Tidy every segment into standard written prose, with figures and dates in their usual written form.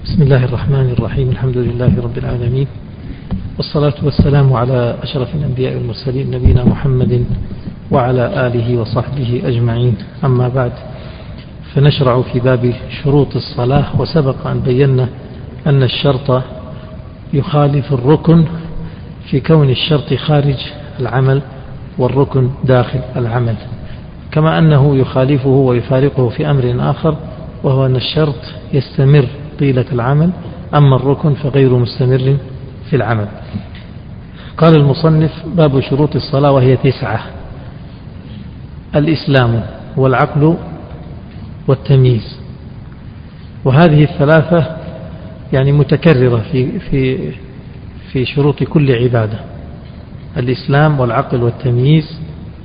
بسم الله الرحمن الرحيم. الحمد لله رب العالمين، والصلاة والسلام على أشرف الأنبياء والمرسلين نبينا محمد وعلى آله وصحبه أجمعين. أما بعد، فنشرع في باب شروط الصلاة. وسبق أن بينا أن الشرط يخالف الركن في كون الشرط خارج العمل والركن داخل العمل، كما أنه يخالفه ويفارقه في أمر آخر، وهو أن الشرط يستمر طيلة العمل، أما الركن فغير مستمر في العمل. قال المصنف: باب شروط الصلاة، وهي 9: الإسلام والعقل والتمييز. وهذه الثلاثة يعني متكررة في شروط كل عبادة: الإسلام والعقل والتمييز،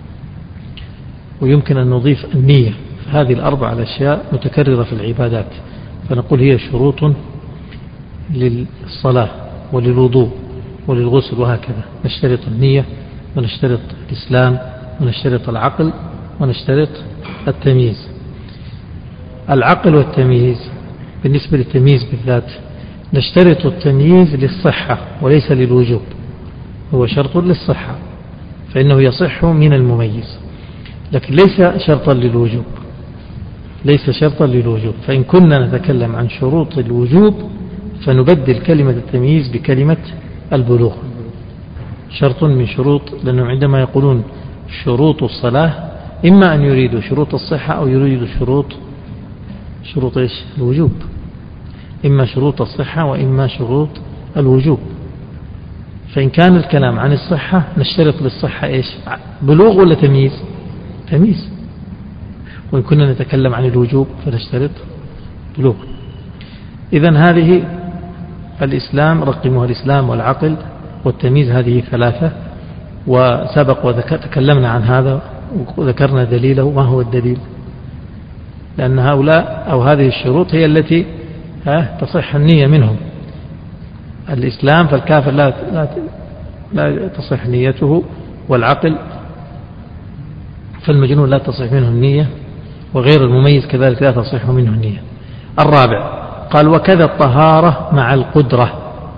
ويمكن أن نضيف النية. هذه الأربع الأشياء متكررة في العبادات، فنقول هي شروط للصلاة وللوضوء وللغسل، وهكذا نشترط النية، ونشترط الإسلام، ونشترط العقل، ونشترط التمييز. العقل والتمييز: بالنسبة للتمييز بالذات نشترط التمييز للصحة وليس للوجوب، هو شرط للصحة فإنه يصح من المميز، لكن ليس شرطا للوجوب، ليس شرطا للوجوب. فإن كنا نتكلم عن شروط الوجوب فنبدل كلمة التمييز بكلمة البلوغ، شرط من شروط، لأنهم عندما يقولون شروط الصلاة إما أن يريدوا شروط الصحة أو يريدوا شروط إيش؟ الوجوب، إما شروط الصحة وإما شروط الوجوب. فإن كان الكلام عن الصحة نشترط للصحة إيش؟ بلوغ ولا تمييز؟ تمييز. وإن كنا نتكلم عن الوجوب فنشترط بلوغ. إذن هذه الإسلام، رقمها الإسلام والعقل والتمييز، هذه ثلاثة. وسبق وتكلمنا عن هذا وذكرنا دليله. ما هو الدليل؟ لأن هؤلاء أو هذه الشروط هي التي تصح النية منهم. الإسلام فالكافر لا تصح نيته، والعقل فالمجنون لا تصح منه النية، وغير المميز كذلك لا تصح منه النية. الرابع قال: وكذا الطهارة مع القدرة.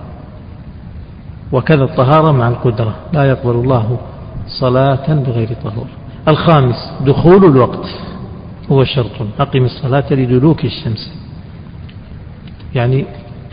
وكذا الطهارة مع القدرة، لا يقبل الله صلاة بغير طهور. الخامس: دخول الوقت، هو شرط: أقم الصلاة لدلوك الشمس، يعني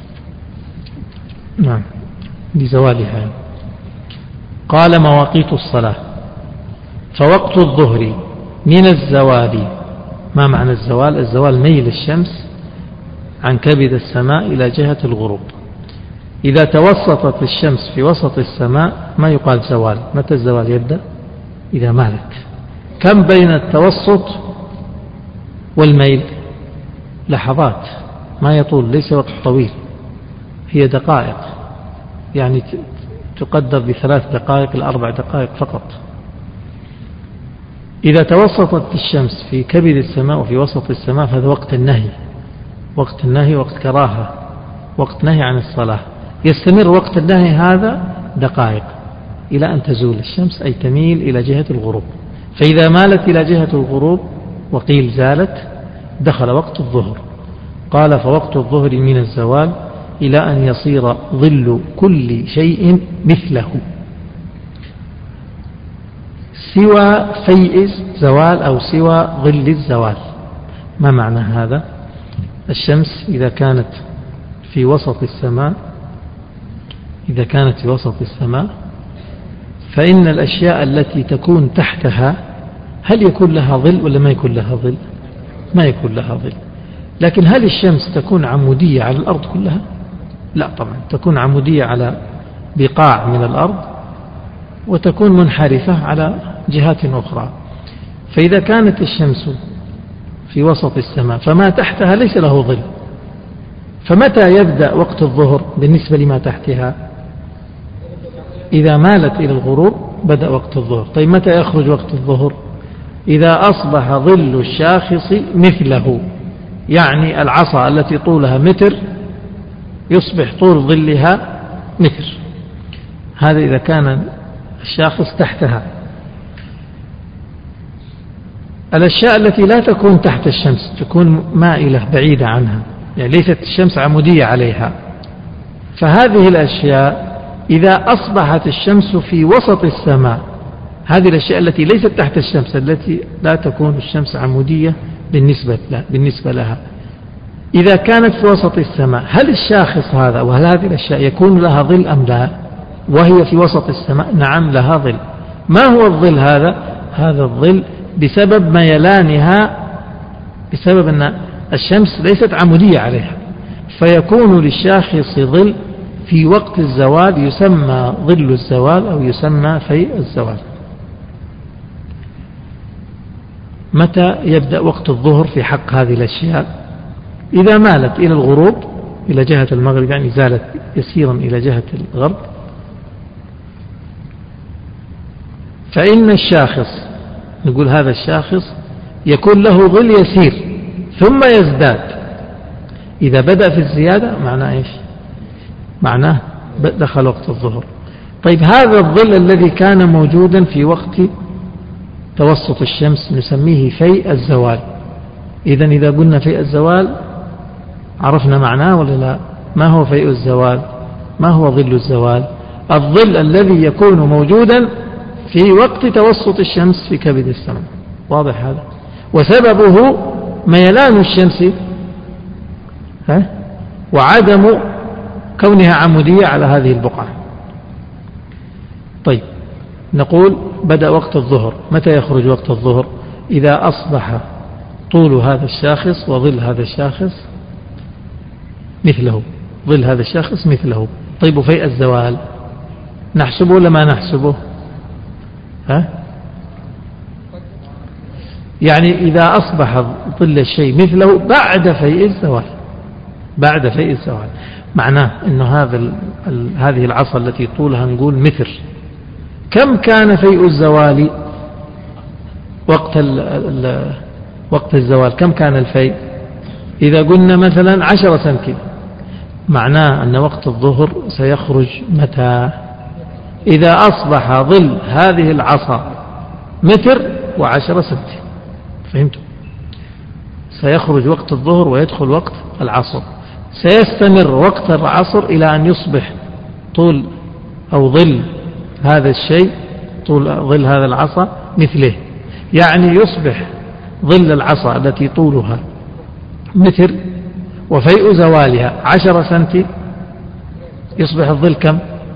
نعم لزوالها. قال: مواقيت الصلاة: فوقت الظهر من الزوال. ما معنى الزوال؟ الزوال ميل الشمس عن كبد السماء إلى جهة الغروب. إذا توسطت الشمس في وسط السماء ما يقال زوال. متى الزوال يبدأ؟ إذا مالت. كم بين التوسط والميل؟ لحظات، ما يطول، ليس وقت طويل، هي دقائق، يعني تقدر ب3 دقائق ل4 دقائق فقط. إذا توسطت الشمس في كبد السماء وفي وسط السماء فهذا وقت النهي، وقت النهي، وقت كراهة، وقت نهي عن الصلاة. يستمر وقت النهي هذا دقائق إلى أن تزول الشمس، أي تميل إلى جهة الغروب. فإذا مالت إلى جهة الغروب وقيل زالت دخل وقت الظهر. قال: فوقت الظهر من الزوال إلى أن يصير ظل كل شيء مثله، سوى فيء زوال أو سوى ظل الزوال. ما معنى هذا؟ الشمس إذا كانت في وسط السماء، فإن الأشياء التي تكون تحتها هل يكون لها ظل ولا ما يكون لها ظل؟ ما يكون لها ظل. لكن هل الشمس تكون عمودية على الأرض كلها؟ لا طبعا، تكون عمودية على بقاع من الأرض، وتكون منحرفة على جهات أخرى. فإذا كانت الشمس في وسط السماء فما تحتها ليس له ظل، فمتى يبدأ وقت الظهر بالنسبة لما تحتها؟ إذا مالت إلى الغروب بدأ وقت الظهر. طيب متى يخرج وقت الظهر؟ إذا أصبح ظل الشاخص مثله، يعني العصا التي طولها متر يصبح طول ظلها متر. هذا إذا كان الشاخص تحتها. الأشياء التي لا تكون تحت الشمس تكون مائلة بعيدة عنها، يعني ليست الشمس عمودية عليها. فهذه الأشياء إذا أصبحت الشمس في وسط السماء، هذه الأشياء التي ليست تحت الشمس، التي لا تكون الشمس عمودية بالنسبة لها، إذا كانت في وسط السماء، هل الشاخص هذا وهل هذه الأشياء يكون لها ظل أم لا؟ وهي في وسط السماء نعم لها ظل. ما هو الظل هذا؟ هذا الظل بسبب ميلانها، بسبب أن الشمس ليست عمودية عليها، فيكون للشاخص ظل في وقت الزوال يسمى ظل الزوال أو يسمى فيء الزوال. متى يبدأ وقت الظهر في حق هذه الأشياء؟ إذا مالت إلى الغروب، إلى جهة المغرب، يعني زالت يسيرا إلى جهة الغرب، فإن الشاخص، نقول هذا الشاخص يكون له ظل يسير ثم يزداد. إذا بدأ في الزيادة معناه إيش؟ معناه دخل وقت الظهر. طيب هذا الظل الذي كان موجودا في وقت توسط الشمس نسميه فيء الزوال. إذن إذا قلنا فيء الزوال عرفنا معناه ولا لا؟ ما هو فيء الزوال؟ ما هو ظل الزوال؟ الظل الذي يكون موجودا في وقت توسط الشمس في كبد السماء. واضح هذا؟ وسببه ميلان الشمس وعدم كونها عمودية على هذه البقعة. طيب نقول بدأ وقت الظهر. متى يخرج وقت الظهر؟ إذا أصبح طول هذا الشاخص وظل هذا الشاخص مثله، ظل هذا الشاخص مثله. طيب وفيء الزوال نحسبه ولا ما نحسبه؟ يعني إذا أصبح ظل الشيء مثله بعد فيء الزوال، بعد فيء الزوال، معناه أن هذه العصا التي طولها نقول متر، كم كان فيء الزوال وقت الزوال؟ كم كان الفيء؟ إذا قلنا مثلا 10 سنتي، معناه أن وقت الظهر سيخرج متى؟ إذا أصبح ظل هذه العصا متر و10 سنتي. فهمتم؟ سيخرج وقت الظهر ويدخل وقت العصر. سيستمر وقت العصر إلى أن يصبح طول أو ظل هذا الشيء، طول ظل هذا العصا مثله، يعني يصبح ظل العصا التي طولها متر وفيء زوالها 10 سنتي، يصبح الظل كم؟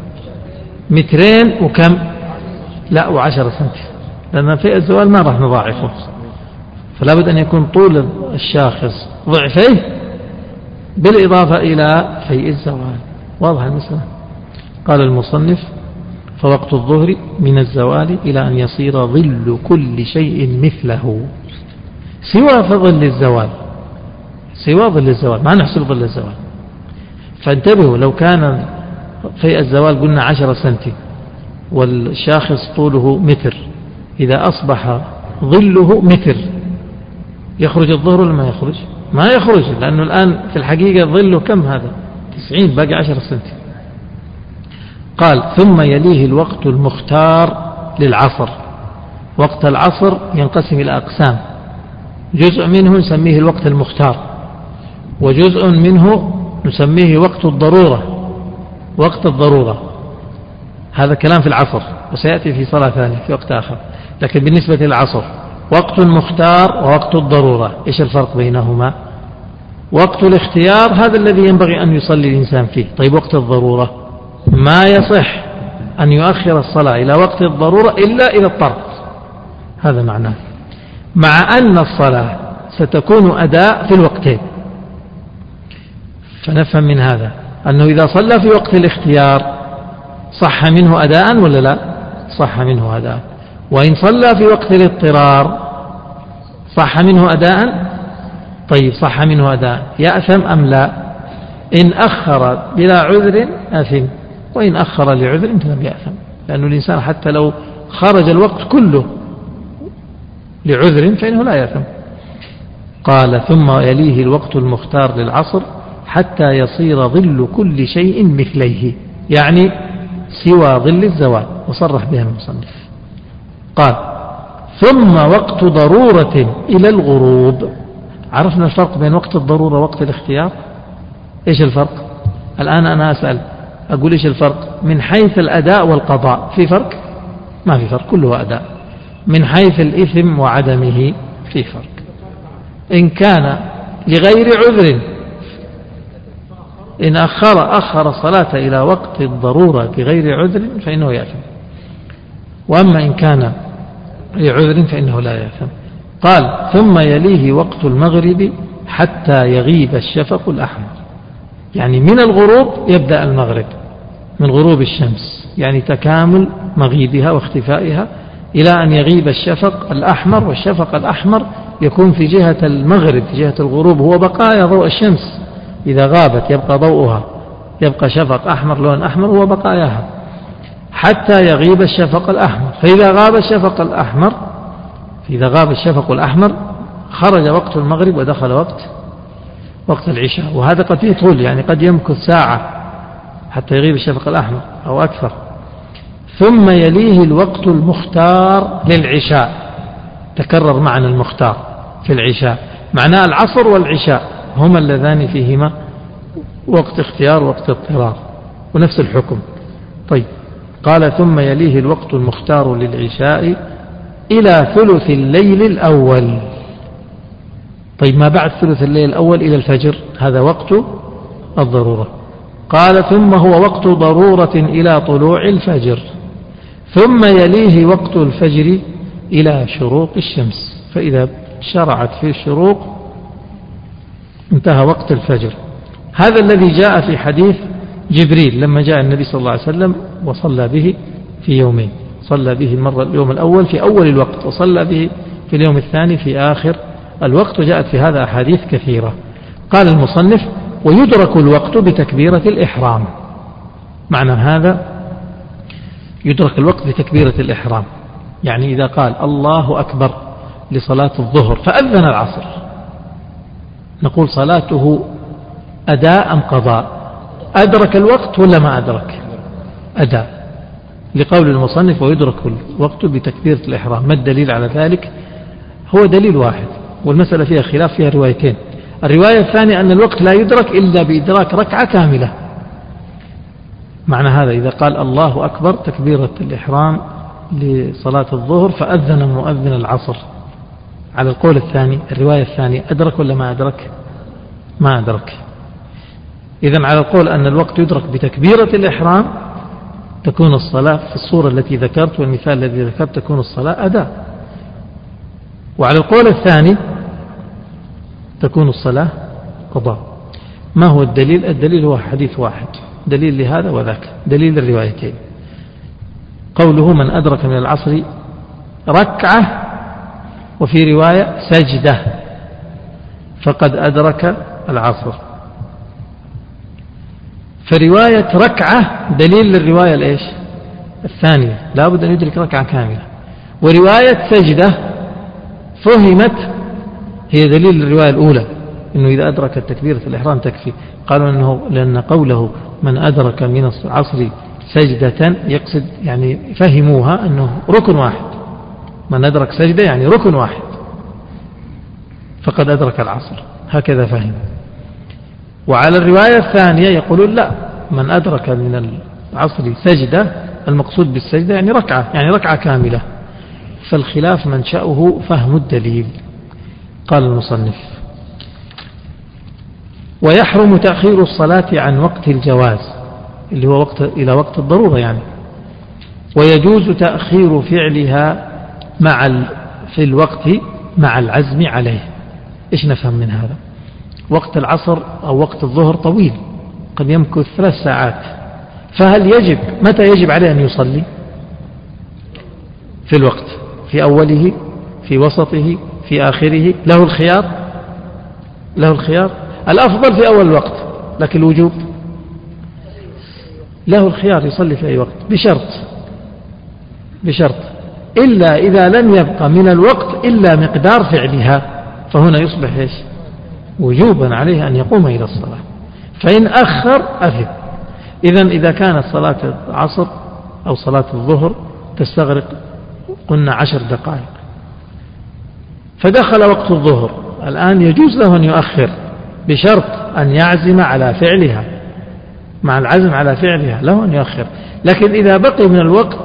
2 وكم؟ لا و10 سنتي، لأن فيء الزوال ما راح نضاعفه، فلا بد أن يكون طول الشاخص ضعفيه بالإضافة إلى فيء الزوال. واضح المسألة؟ قال المصنف: فوقت الظهر من الزوال إلى أن يصير ظل كل شيء مثله، سوى ظل الزوال، سوى ظل الزوال، ما نحسب ظل الزوال. فانتبهوا، لو كان فيء الزوال قلنا 10 سنتي والشاخص طوله متر، إذا أصبح ظله متر يخرج الظهر ولا ما يخرج؟ ما يخرج، لأنه الآن في الحقيقة ظله كم هذا؟ 90، باقي 10 سنتي. قال: ثم يليه الوقت المختار للعصر. وقت العصر ينقسم إلى أقسام، جزء منه نسميه الوقت المختار، وجزء منه نسميه وقت الضرورة. وقت الضرورة هذا كلام في العصر، وسيأتي في صلاة ثانية في وقت آخر. لكن بالنسبة للعصر وقت مختار ووقت الضرورة، إيش الفرق بينهما؟ وقت الاختيار هذا الذي ينبغي أن يصلي الإنسان فيه. طيب وقت الضرورة ما يصح أن يؤخر الصلاة إلى وقت الضرورة إلا إذا اضطر، هذا معناه، مع أن الصلاة ستكون أداء في الوقتين. فنفهم من هذا أنه إذا صلى في وقت الاختيار صح منه أداء ولا لا؟ صح منه أداء. وإن صلى في وقت الاضطرار صح منه أداء. طيب صح منه أداء، يأثم أم لا؟ إن أخر بلا عذر أثم، وإن أخر لعذر لم يأثم، لأن الإنسان حتى لو خرج الوقت كله لعذر فإنه لا يأثم. قال: ثم يليه الوقت المختار للعصر حتى يصير ظل كل شيء مثليه، يعني سوى ظل الزوال، وصرح بها المصنف. قال: ثم وقت ضرورة إلى الغروب عرفنا الفرق بين وقت الضرورة ووقت الاختيار. إيش الفرق؟ الآن أنا أسأل أقول إيش الفرق من حيث الأداء والقضاء؟ في فرق؟ ما في فرق، كله أداء. من حيث الإثم وعدمه في فرق. إن كان لغير عذر، إن أخر الصلاة إلى وقت الضرورة بغير عذر فإنه يأثم، وأما إن كان لعذر فإنه لا يأثم. قال ثم يليه وقت المغرب حتى يغيب الشفق الأحمر، يعني من الغروب يبدأ المغرب، من غروب الشمس يعني تكامل مغيبها واختفائها إلى أن يغيب الشفق الأحمر. والشفق الأحمر يكون في جهة المغرب، في جهة الغروب، هو بقايا ضوء الشمس. إذا غابت يبقى ضوءها، يبقى شفق أحمر لون أحمر هو بقاياها حتى يغيب الشفق الأحمر. فإذا غاب الشفق الأحمر خرج وقت المغرب ودخل وقت العشاء. وهذا قد يطول، يعني قد يمكث ساعة حتى يغيب الشفق الأحمر أو أكثر. ثم يليه الوقت المختار للعشاء، تكرر معنى المختار في العشاء، معناه العصر والعشاء هما اللذان فيهما وقت اختيار وقت اضطرار ونفس الحكم. طيب قال ثم يليه الوقت المختار للعشاء إلى ثلث الليل الأول. طيب ما بعد ثلث الليل الأول إلى الفجر هذا وقت الضرورة. قال ثم هو وقت ضرورة إلى طلوع الفجر، ثم يليه وقت الفجر إلى شروق الشمس، فإذا شرعت في الشروق انتهى وقت الفجر. هذا الذي جاء في حديث جبريل لما جاء النبي صلى الله عليه وسلم وصلى به في يومين، صلى به اليوم الأول في أول الوقت، وصلى به في اليوم الثاني في آخر الوقت، وجاءت في هذا أحاديث كثيرة. قال المصنف ويدرك الوقت بتكبيرة الإحرام. معنى هذا يدرك الوقت بتكبيرة الإحرام، يعني إذا قال الله أكبر لصلاة الظهر فأذن العصر، نقول صلاته أداء أم قضاء؟ أدرك الوقت ولا ما أدرك؟ أداء، لقول المصنف ويدرك الوقت بتكبيرة الإحرام. ما الدليل على ذلك؟ هو دليل واحد، والمسألة فيها خلاف، فيها روايتين. الرواية الثانية أن الوقت لا يدرك إلا بإدراك ركعة كاملة. معنى هذا إذا قال الله أكبر تكبيرة الإحرام لصلاة الظهر فأذن مؤذن العصر، على القول الثاني الرواية الثانية أدرك ولا ما أدرك؟ ما أدرك. إذن على القول أن الوقت يدرك بتكبيرة الإحرام تكون الصلاة في الصورة التي ذكرت والمثال الذي ذكرت تكون الصلاة أداء، وعلى القول الثاني تكون الصلاة قضاء. ما هو الدليل؟ الدليل هو حديث واحد، دليل لهذا وذاك، دليل الروايتين. قوله من أدرك من العصر ركعة، وفي رواية سجدة، فقد أدرك العصر. فرواية ركعة دليل للرواية الإيش؟ الثانية، لا بد أن يدرك ركعة كاملة. ورواية سجدة فهمت هي دليل للرواية الأولى، إنه إذا أدرك تكبيرة الإحرام تكفي. قالوا أنه لأن قوله من أدرك من العصر سجدة يقصد، يعني فهموها أنه ركن واحد، من أدرك سجدة يعني ركن واحد، فقد أدرك العصر، هكذا فهم. وعلى الرواية الثانية يقولون لا، من أدرك من العصر سجدة المقصود بالسجدة يعني ركعة كاملة. فالخلاف منشأه فهم الدليل. قال المصنف ويحرم تأخير الصلاة عن وقت الجواز اللي هو إلى وقت الضرورة يعني، ويجوز تأخير فعلها في الوقت مع العزم عليه. إيش نفهم من هذا؟ وقت العصر أو وقت الظهر طويل، قد يمكث 3 ساعات، فهل متى يجب عليه أن يصلي؟ في الوقت، في أوله، في وسطه، في آخره، له الخيار. الأفضل في أول الوقت، لكن الوجوب له الخيار، يصلي في أي وقت بشرط إلا إذا لم يبقى من الوقت إلا مقدار فعلها، فهنا يصبح إيش؟ وجوبا عليه أن يقوم إلى الصلاة، فإن أخر أثم. إذا كانت صلاة العصر أو صلاة الظهر تستغرق قلنا 10 دقائق، فدخل وقت الظهر الآن يجوز له أن يؤخر بشرط أن يعزم على فعلها، مع العزم على فعلها له أن يؤخر. لكن إذا بقي من الوقت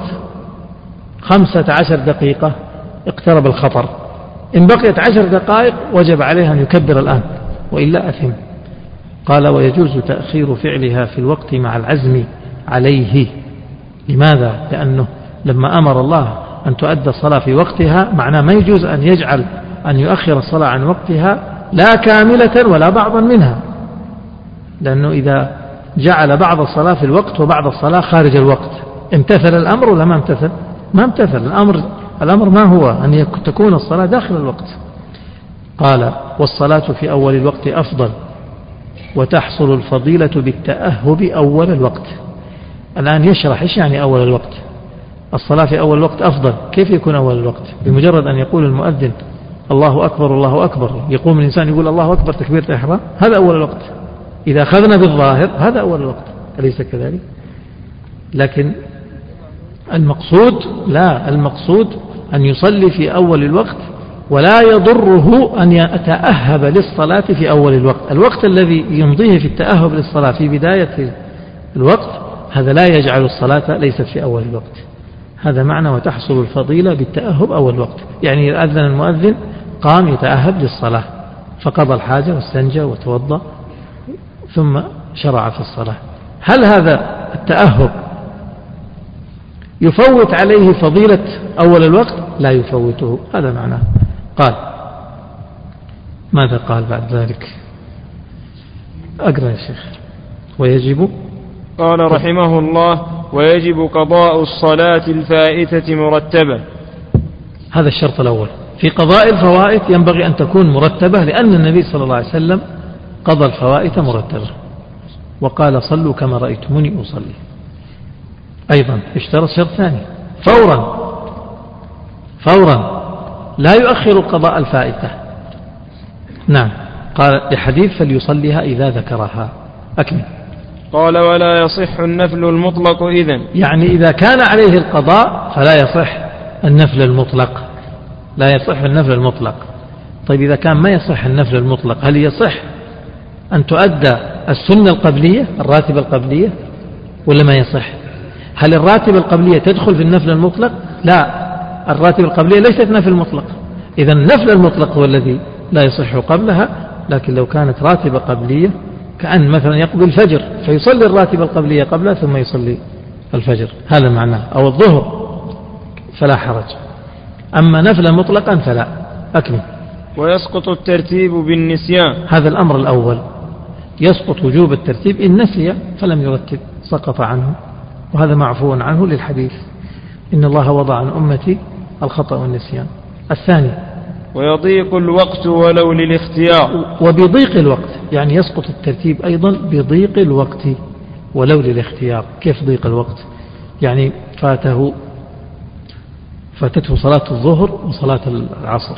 15 دقيقة اقترب الخطر، إن بقيت 10 دقائق وجب عليه أن يكبر الآن وإلا أثم. قال ويجوز تأخير فعلها في الوقت مع العزم عليه. لماذا؟ لأنه لما أمر الله أن تؤدى الصلاة في وقتها معناه ما يجوز أن يجعل أن يؤخر الصلاة عن وقتها لا كاملة ولا بعضا منها، لأنه إذا جعل بعض الصلاة في الوقت وبعض الصلاة خارج الوقت امتثل الأمر ولا ما امتثل؟ ما امتثل. الأمر ما هو أن تكون الصلاة داخل الوقت. قال والصلاة في أول الوقت أفضل وتحصل الفضيلة بالتأهب أول الوقت. الآن يشرح إيش يعني أول الوقت. الصلاة في أول الوقت أفضل. كيف يكون أول الوقت؟ بمجرد أن يقول المؤذن الله أكبر الله أكبر يقوم الإنسان يقول الله أكبر تكبيرة الإحرام، هذا أول الوقت. إذا أخذنا بالظاهر هذا أول الوقت، أليس كذلك؟ لكن المقصود لا، المقصود أن يصلي في أول الوقت ولا يضره أن يتأهب للصلاة في أول الوقت. الوقت الذي يمضيه في التأهب للصلاة في بداية الوقت هذا لا يجعل الصلاة ليست في أول الوقت. هذا معنى وتحصل الفضيلة بالتأهب أول الوقت. يعني أذن المؤذن قام يتأهب للصلاة فقضى الحاجة واستنجى وتوضأ ثم شرع في الصلاة. هل هذا التأهب يفوت عليه فضيلة أول الوقت؟ لا يفوته. هذا معناه. قال ماذا قال بعد ذلك؟ أقرأ يا شيخ. ويجب قال رحمه الله ويجب قضاء الصلاة الفائتة مرتبة. هذا الشرط الأول في قضاء الفوائت، ينبغي أن تكون مرتبة، لأن النبي صلى الله عليه وسلم قضى الفوائت مرتبة وقال صلوا كما رأيتموني أصلي. أيضا اشترط شرط ثاني فورا لا يؤخر القضاء الفائتة. نعم. قال لحديث فليصليها إذا ذكرها. أكمل. قال ولا يصح النفل المطلق إذن، يعني إذا كان عليه القضاء فلا يصح النفل المطلق، لا يصح النفل المطلق. طيب إذا كان ما يصح النفل المطلق هل يصح أن تؤدى السنة القبلية الراتبة القبلية ولا ما يصح؟ هل الراتبة القبلية تدخل في النفل المطلق؟ لا، الراتبة القبلية ليست نفل مطلق. إذا النفل المطلق هو الذي لا يصح قبلها. لكن لو كانت راتبة قبلية كأن مثلا يقضي الفجر فيصلي الراتبة القبلية قبلها ثم يصلي الفجر، هذا معناه، أو الظهر، فلا حرج. أما نفلا مطلقا فلا. أكمل. ويسقط الترتيب بالنسيان. هذا الأمر الأول، يسقط وجوب الترتيب إن نسي فلم يرتب سقط عنه، وهذا معفو عنه للحديث إن الله وضع عن أمتي الخطأ والنسيان. الثاني ويضيق الوقت ولو للاختيار. وبضيق الوقت يعني يسقط الترتيب أيضا بضيق الوقت ولو للاختيار. كيف ضيق الوقت؟ يعني فاتته صلاة الظهر وصلاة العصر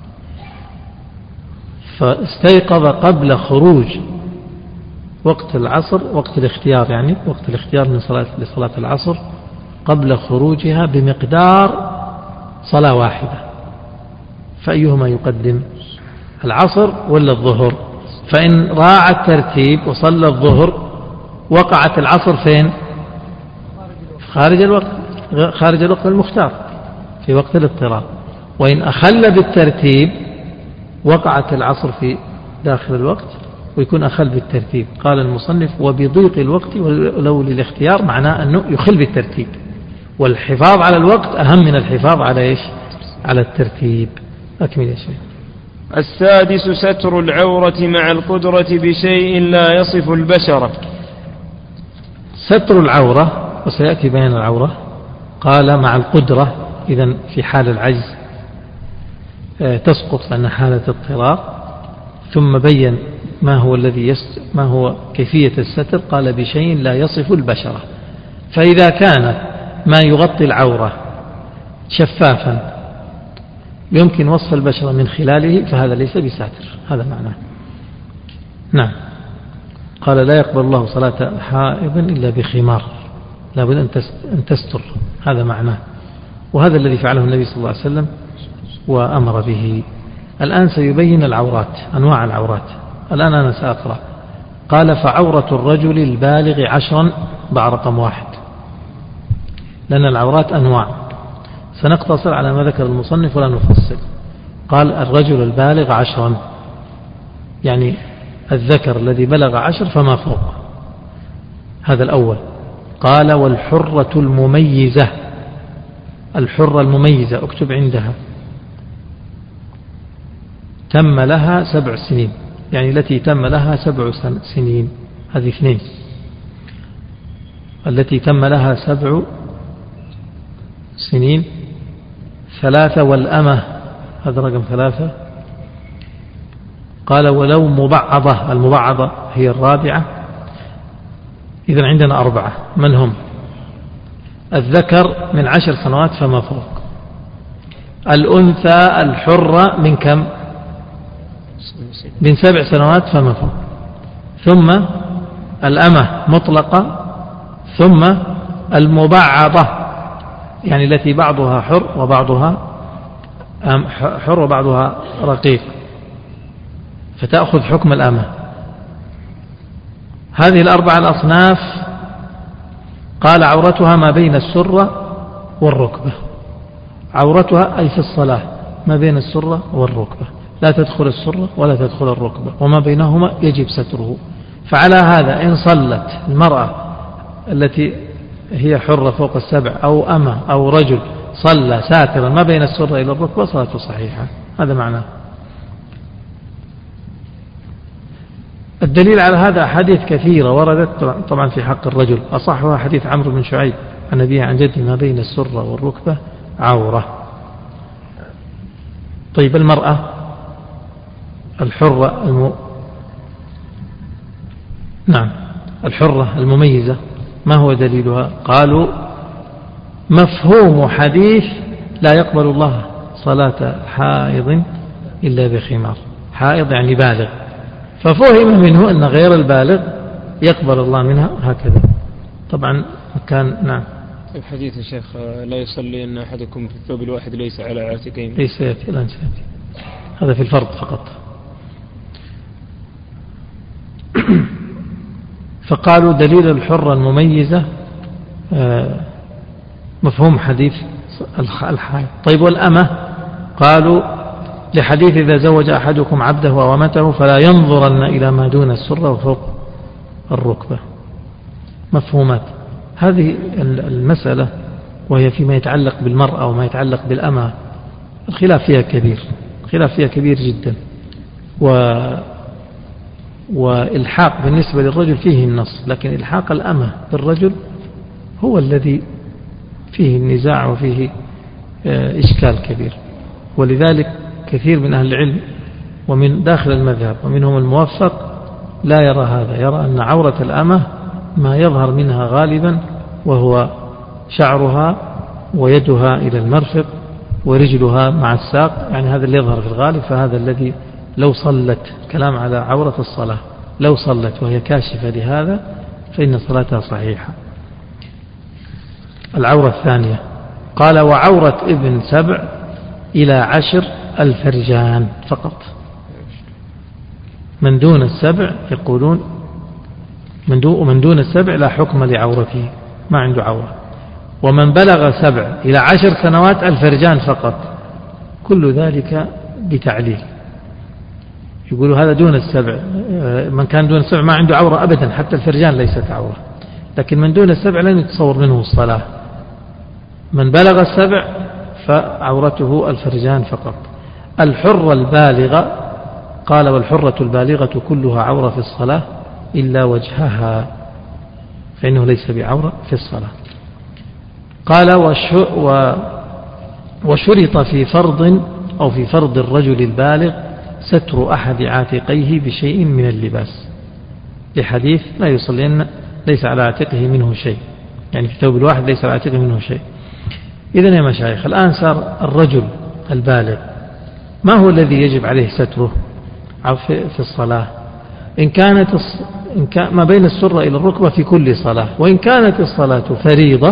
فاستيقظ قبل خروج وقت العصر، وقت الاختيار، يعني وقت الاختيار من لصلاة العصر قبل خروجها بمقدار صلاة واحدة، فأيهما يقدم، العصر ولا الظهر؟ فإن راعى الترتيب وصلى الظهر وقعت العصر فين؟ خارج الوقت المختار في وقت الاضطرار. وإن أخل بالترتيب وقعت العصر في داخل الوقت ويكون أخل بالترتيب. قال المصنف وبضيق الوقت ولو للاختيار، معناه أنه يخل بالترتيب، والحفاظ على الوقت أهم من الحفاظ على إيش؟ على الترتيب. أكمل يا شيخ. السادس ستر العورة مع القدرة بشيء لا يصف البشرة. ستر العورة وسيأتي بيان العورة. قال مع القدرة، إذن في حال العجز تسقط لأن حالة اضطرار. ثم بين ما هو كيفية الستر. قال بشيء لا يصف البشرة، فإذا كان ما يغطي العورة شفافا يمكن وصف البشرة من خلاله فهذا ليس بساتر، هذا معناه. نعم. قال لا يقبل الله صلاة حائض إلا بخمار، لابد أن تستر، هذا معناه. وهذا الذي فعله النبي صلى الله عليه وسلم وأمر به. الآن سيبين العورات، أنواع العورات. الآن أنا سأقرأ. قال فعورة الرجل البالغ 10 ضع رقم 1، لأن العورات أنواع، سنقتصر على ما ذكر المصنف ولا نفصل. قال الرجل البالغ 10، يعني الذكر الذي بلغ 10 فما فوق، هذا الأول. قال والحرة المميزة، الحرة المميزة اكتب عندها، تم لها 7 سنين، يعني التي تم لها 7 سنين، هذه 2. التي تم لها 7 سنين 3، والأمة هذا رقم 3. قال ولو مبعضة، المبعضة هي الرابعة. إذن عندنا 4، من هم؟ الذكر من 10 سنوات فما فوق، الأنثى الحرة من كم؟ من 7 سنوات فما فوق، ثم الأمة مطلقة، ثم المبعضة يعني التي بعضها حر وبعضها رقيق، فتأخذ حكم الأمة. هذه ال4 الأصناف قال عورتها ما بين السرة والركبة، عورتها أي في الصلاة ما بين السرة والركبة، لا تدخل السرة ولا تدخل الركبة، وما بينهما يجب ستره. فعلى هذا إن صلت المرأة التي هي حرة فوق 7 أو أمة أو رجل صلى ساترا ما بين السرة إلى الركبة صلاته صحيحة، هذا معناه. الدليل على هذا أحاديث كثيرة وردت طبعا في حق الرجل، أصحها حديث عمرو بن شعيب عن أبيه عن جده ما بين السرة والركبة عورة. طيب المرأة الحرة نعم الحرة المميزة ما هو دليلها؟ قالوا مفهوم حديث لا يقبل الله صلاة حائض إلا بخمار، حائض يعني بالغ، ففهم منه أن غير البالغ يقبل الله منها هكذا. طبعا كان نعم. الحديث يا شيخ لا يصلي أن أحدكم في الثوب الواحد ليس على عاتقين، ليس يأتي الآن سيأتي، هذا في الفرض فقط. فقالوا دليل الحرة المميزة مفهوم حديث الحائض. طيب والأمة؟ قالوا لحديث إذا زوج أحدكم عبده أو أمته فلا ينظرن إلى ما دون السرة وفوق الركبة. مفهومات هذه المسألة، وهي فيما يتعلق بالمرأة وما يتعلق بالأمة الخلاف فيها كبير، الخلاف فيها كبير جدا، والحاق بالنسبة للرجل فيه النص، لكن الحاق الأمة بالرجل هو الذي فيه النزاع وفيه إشكال كبير. ولذلك كثير من أهل العلم ومن داخل المذهب ومنهم الموفق لا يرى هذا، يرى أن عورة الأمة ما يظهر منها غالبا وهو شعرها ويدها إلى المرفق ورجلها مع الساق، يعني هذا اللي يظهر في الغالب. فهذا الذي لو صلت، كلام على عورة الصلاة، لو صلت وهي كاشفة لهذا فإن صلاتها صحيحة. العورة الثانية قال وعورة ابن 7 إلى 10 الفرجان فقط. من دون 7 يقولون من دون 7 لا حكم لعورته، ما عنده عورة. ومن بلغ 7 إلى 10 سنوات الفرجان فقط. كل ذلك بتعليل، يقولوا هذا دون 7، من كان دون 7 ما عنده عورة أبدا، حتى الفرجان ليست عورة. لكن من دون 7 لن يتصور منه الصلاة. من بلغ 7 فعورته الفرجان فقط. الحرة البالغة قال والحرة البالغة كلها عورة في الصلاة إلا وجهها، فإنه ليس بعورة في الصلاة. قال وشرط في فرض أو في فرض الرجل البالغ ستر أحد عاتقيه بشيء من اللباس، لحديث لا يصلين ليس على عاتقه منه شيء، يعني في ثوب الواحد ليس على عاتقه منه شيء. إذن يا مشايخ الآن صار الرجل البالغ ما هو الذي يجب عليه ستره في الصلاة؟ إن كانت ما بين السرة إلى الركبة في كل صلاة، وإن كانت الصلاة فريضة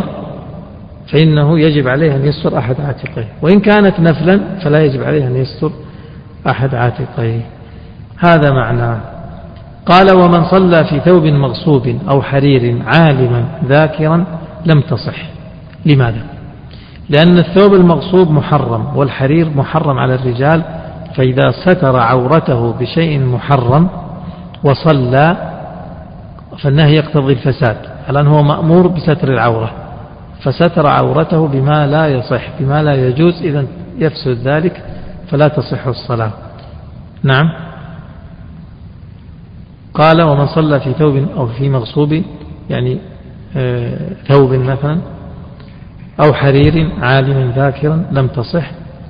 فإنه يجب عليه أن يستر أحد عاتقيه، وإن كانت نفلا فلا يجب عليه أن يستر أحد عاتقيه. هذا معناه. قال ومن صلى في ثوب مغصوب أو حرير عالما ذاكرا لم تصح. لماذا؟ لأن الثوب المغصوب محرم والحرير محرم على الرجال، فإذا ستر عورته بشيء محرم وصلى فالنهي يقتضي الفساد، الآن هو مأمور بستر العورة فستر عورته بما لا يصح بما لا يجوز، إذن يفسد ذلك فلا تصح الصلاة. نعم. قال ومن صلى في ثوب أو في مغصوب يعني ثوب مثلا أو حرير عالم ذاكرا لم تصح.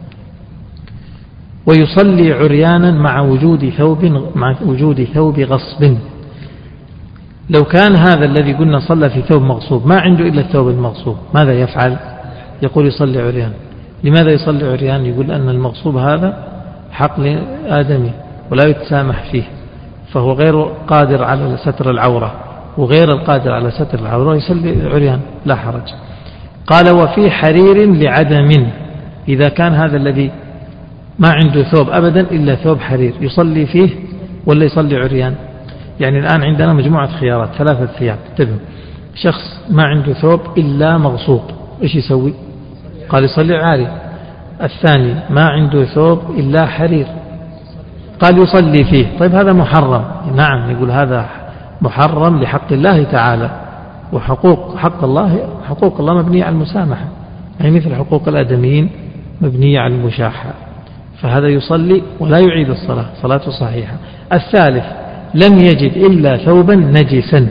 ويصلي عريانا مع وجود ثوب غصب. لو كان هذا الذي قلنا صلى في ثوب مغصوب ما عنده إلا الثوب المغصوب ماذا يفعل؟ يقول يصلي عريان. لماذا يصلي عريان؟ يقول أن المغصوب هذا حق لآدمي ولا يتسامح فيه، فهو غير قادر على ستر العورة وغير القادر على ستر العورة يصلي عريان لا حرج. قال وفي حرير لعدم. إذا كان هذا الذي ما عنده ثوب أبدا إلا ثوب حرير يصلي فيه ولا يصلي عريان؟ يعني الآن عندنا مجموعة خيارات 3 ثياب. انتبهوا، شخص ما عنده ثوب إلا مغصوب إيش يسوي؟ قال يصلي عاري. الثاني ما عنده ثوب إلا حرير قال يصلي فيه. طيب هذا محرم. نعم، يقول هذا محرم لحق الله تعالى، حق الله مبنية على المسامحة، يعني مثل حقوق الآدميين مبنية على المشاحة، فهذا يصلي ولا يعيد الصلاة، صلاته صحيحة. الثالث لم يجد إلا ثوبا نجسا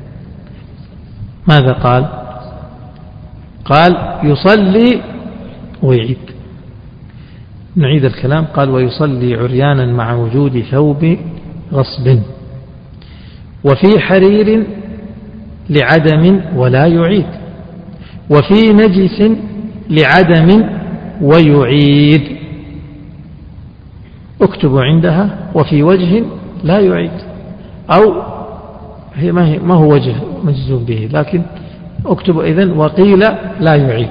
ماذا قال؟ قال يصلي ويعيد. نعيد الكلام. قال ويصلي عريانا مع وجود ثوب غصب وفي حرير لعدم ولا يعيد وفي نجس لعدم ويعيد. اكتبوا عندها وفي وجه لا يعيد، أو هي ما هو وجه مجزوم به، لكن اكتبوا إذن وقيل لا يعيد،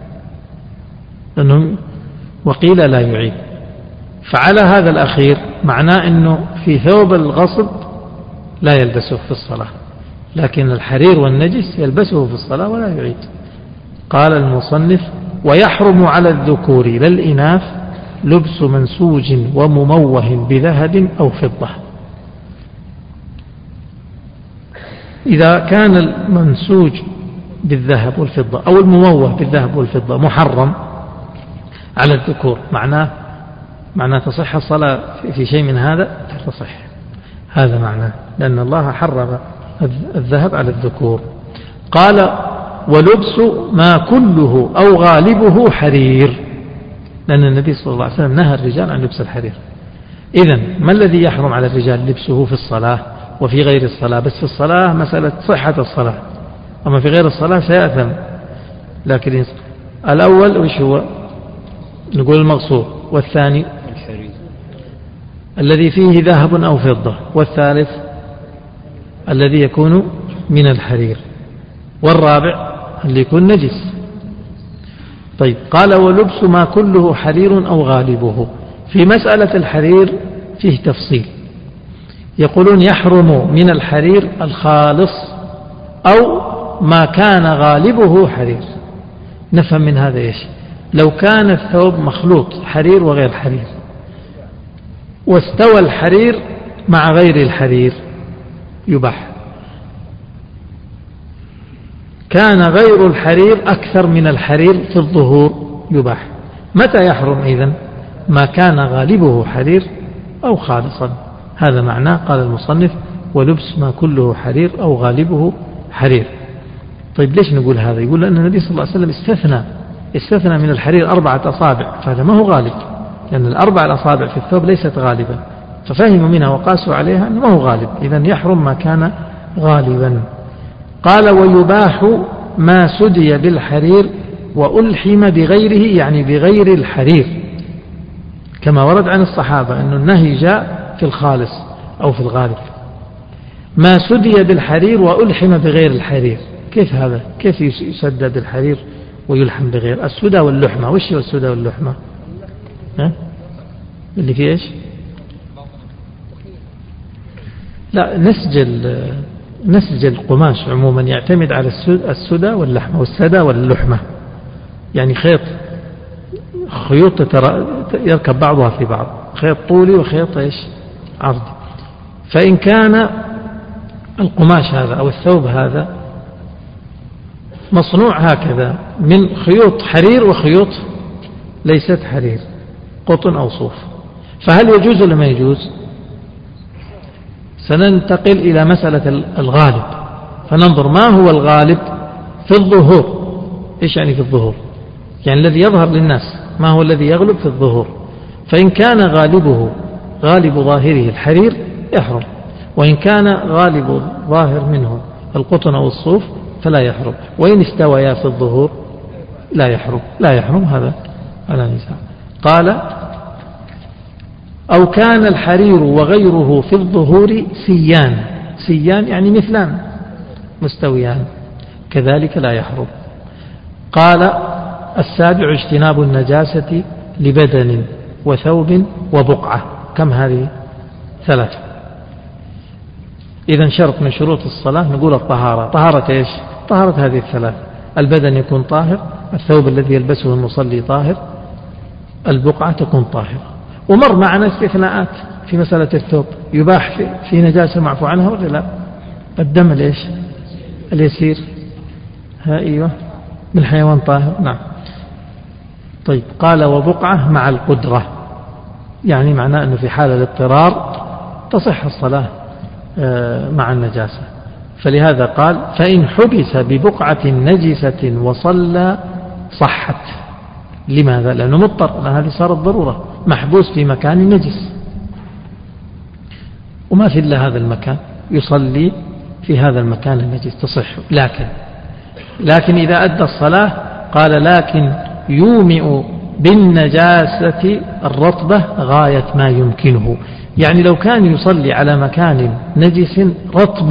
لأنهم وقيل لا يعيد. فعلى هذا الأخير معناه أنه في ثوب الغصب لا يلبسه في الصلاة، لكن الحرير والنجس يلبسه في الصلاة ولا يعيد. قال المصنف ويحرم على الذكور لا الإناث لبس منسوج ومموه بذهب أو فضة. إذا كان المنسوج بالذهب والفضة أو المموه بالذهب والفضة محرم على الذكور معناه تصح الصلاة في شيء من هذا تصح، هذا معناه، لأن الله حرم الذهب على الذكور. قال ولبس ما كله أو غالبه حرير، لأن النبي صلى الله عليه وسلم نهى الرجال عن لبس الحرير. إذن ما الذي يحرم على الرجال لبسه في الصلاة وفي غير الصلاة؟ بس في الصلاة مسألة صحة الصلاة، أما في غير الصلاة سيأثم. لكن الأول وش هو؟ نقول المغصوب، والثاني الذي فيه ذهب أو فضة، والثالث الذي يكون من الحرير، والرابع اللي يكون نجس. طيب قال ولبس ما كله حرير أو غالبه. في مسألة الحرير فيه تفصيل، يقولون يحرم من الحرير الخالص أو ما كان غالبه حرير. نفهم من هذا إيش؟ لو كان الثوب مخلوط حرير وغير حرير واستوى الحرير مع غير الحرير يباح، كان غير الحرير أكثر من الحرير في الظهور يباح. متى يحرم إذن؟ ما كان غالبه حرير أو خالصا، هذا معناه. قال المصنف ولبس ما كله حرير أو غالبه حرير. طيب ليش نقول هذا؟ يقول أن النبي صلى الله عليه وسلم استثنى من الحرير 4 أصابع، فهذا ما هو غالب، لأن 4 أصابع في الثوب ليست غالبا، ففهموا منها وقاسوا عليها أنه ما هو غالب، إذن يحرم ما كان غالبا. قال ويباح ما سدي بالحرير وألحم بغيره، يعني بغير الحرير، كما ورد عن الصحابة أن النهي جاء في الخالص أو في الغالب. ما سدي بالحرير وألحم بغير الحرير، كيف هذا؟ كيف يسدى بالحرير ويلحم بغير؟ السدى واللحمة، وش هو السدى واللحمة؟ اللي فيه إيش؟ لا، نسج القماش عموما يعتمد على السدى واللحمة والسدى واللحمة، يعني خيوط يركب بعضها في بعض، خيط طولي وخيط إيش؟ عرضي. فإن كان القماش هذا أو الثوب هذا مصنوع هكذا من خيوط حرير وخيوط ليست حرير، قطن أو صوف، فهل يجوز ولا ما يجوز؟ سننتقل إلى مسألة الغالب، فننظر ما هو الغالب في الظهور. إيش يعني في الظهور؟ يعني الذي يظهر للناس، ما هو الذي يغلب في الظهور؟ فإن كان غالب ظاهره الحرير يحرم، وإن كان غالب ظاهر منه القطن أو الصوف فلا يحرم، وإن استويا في الظهور لا يحرم هذا على نزاع. قال: أو كان الحرير وغيره في الظهور سيان يعني مثلان مستويان، كذلك لا يحرم. قال: السابع اجتناب النجاسة لبدن وثوب وبقعة. كم هذه؟ 3. إذن شرط من شروط الصلاة نقول الطهارة. طهارة إيش؟ طهارة هذه 3: البدن يكون طاهر، الثوب الذي يلبسه المصلي طاهر، البقعة تكون طاهرة. ومر معنا استثناءات في مسألة الثوب، يباح في نجاسة معفو عنها ولا لا؟ الدم الإيش؟ اليسير، أيوة، من حيوان طاهر، نعم. طيب، قال: وبقعة مع القدرة، يعني معناه أنه في حال الاضطرار تصح الصلاة مع النجاسة. فلهذا قال: فإن حبس ببقعة نجسة وصلى صحت. لماذا؟ لأنه مضطر، هذه صارت ضرورة، محبوس في مكان نجس وما في إلا هذا المكان، يصلي في هذا المكان النجس تصح. لكن إذا أدى الصلاة قال: لكن يومئ بالنجاسة الرطبة غاية ما يمكنه. يعني لو كان يصلي على مكان نجس رطب،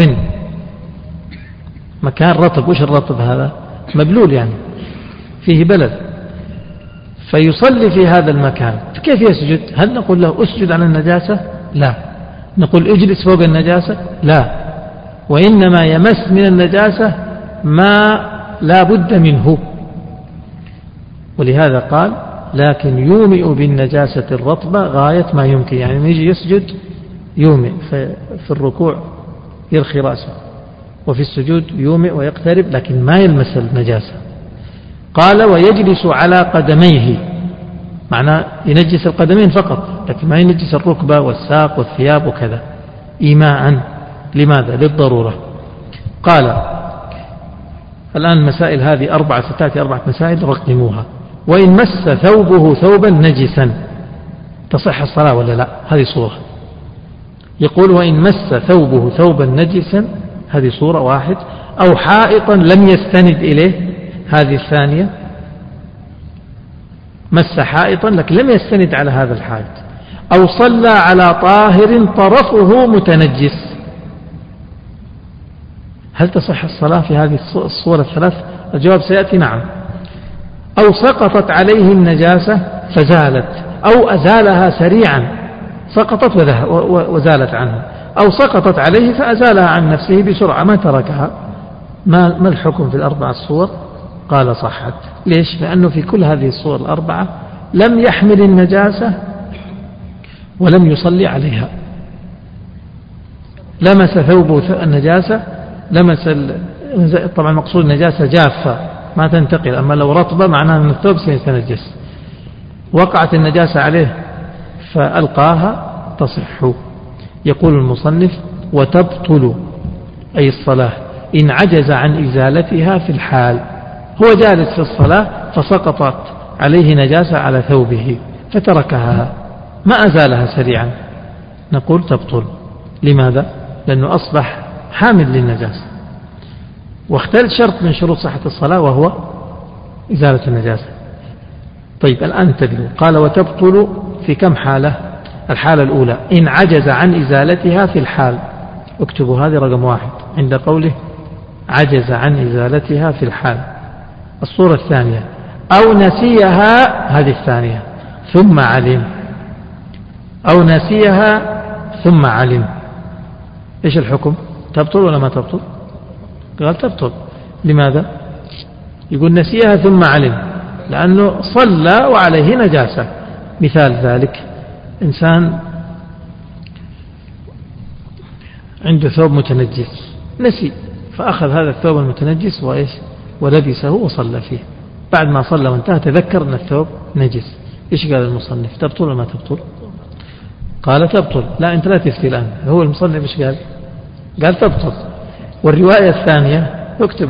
مكان رطب، وش الرطب هذا؟ مبلول، يعني فيه بلد، فيصلي في هذا المكان، فكيف يسجد؟ هل نقول له اسجد على النجاسة؟ لا. نقول اجلس فوق النجاسة؟ لا. وإنما يمس من النجاسة ما لا بد منه. ولهذا قال: لكن يومئ بالنجاسة الرطبة غاية ما يمكن، يعني يجي يسجد يومئ، في الركوع يرخي رأسه، وفي السجود يومئ ويقترب، لكن ما يلمس النجاسة. قال: ويجلس على قدميه، معناه ينجس القدمين فقط، لكن ما ينجس الركبة والساق والثياب وكذا، إيماء. لماذا؟ للضرورة. قال: الآن مسائل هذه 4، ستأتي 4 مسائل رقموها. وإن مس ثوبه ثوبا نجسا تصح الصلاة ولا لا؟ هذه صورة. يقول: وإن مس ثوبه ثوبا نجسا، هذه صورة 1. أو حائطا لم يستند إليه، هذه 2. مس حائطا لكن لم يستند على هذا الحائط. أو صلى على طاهر طرفه متنجس. هل تصح الصلاة في هذه الصور 3؟ الجواب سيأتي نعم. أو سقطت عليه النجاسة فزالت، أو أزالها سريعا، سقطت وزالت عنه، أو سقطت عليه فأزالها عن نفسه بسرعة ما تركها. ما الحكم في ال4 الصور؟ قال: صحت. ليش؟ لأنه في كل هذه الصور 4 لم يحمل النجاسة ولم يصلي عليها. لمس ثوبه النجاسة، طبعا مقصود النجاسة جافة ما تنتقل، أما لو رطبة معناه أن الثوب سيتنجس. وقعت النجاسة عليه فألقاها تصح. يقول المصنف: وتبطل أي الصلاة إن عجز عن إزالتها في الحال. هو جالس في الصلاة فسقطت عليه نجاسة على ثوبه فتركها ما أزالها سريعا، نقول تبطل. لماذا؟ لأنه أصبح حامل للنجاسة، واختل شرط من شروط صحة الصلاة وهو إزالة النجاسة. طيب، الآن انتبهوا. قال: وتبطل في كم حالة؟ الحالة الأولى إن عجز عن إزالتها في الحال. اكتبوا هذه رقم 1 عند قوله عجز عن إزالتها في الحال. الصورة الثانية: أو نسيها، هذه 2، ثم علم. أو نسيها ثم علم، إيش الحكم؟ تبطل ولا ما تبطل؟ قال تبطل. لماذا؟ يقول نسيها ثم علم، لأنه صلى وعليه نجاسة. مثال ذلك إنسان عنده ثوب متنجس نسي، فأخذ هذا الثوب المتنجس ولبسه وصلى فيه. بعد ما صلى وانتهى تذكر أن الثوب نجس، إيش قال المصنف؟ تبطل ولا ما تبطل؟ قال تبطل. لا أنت لا تفتي الآن، هو المصنف إيش قال؟ قال تبطل. والرواية الثانية يكتب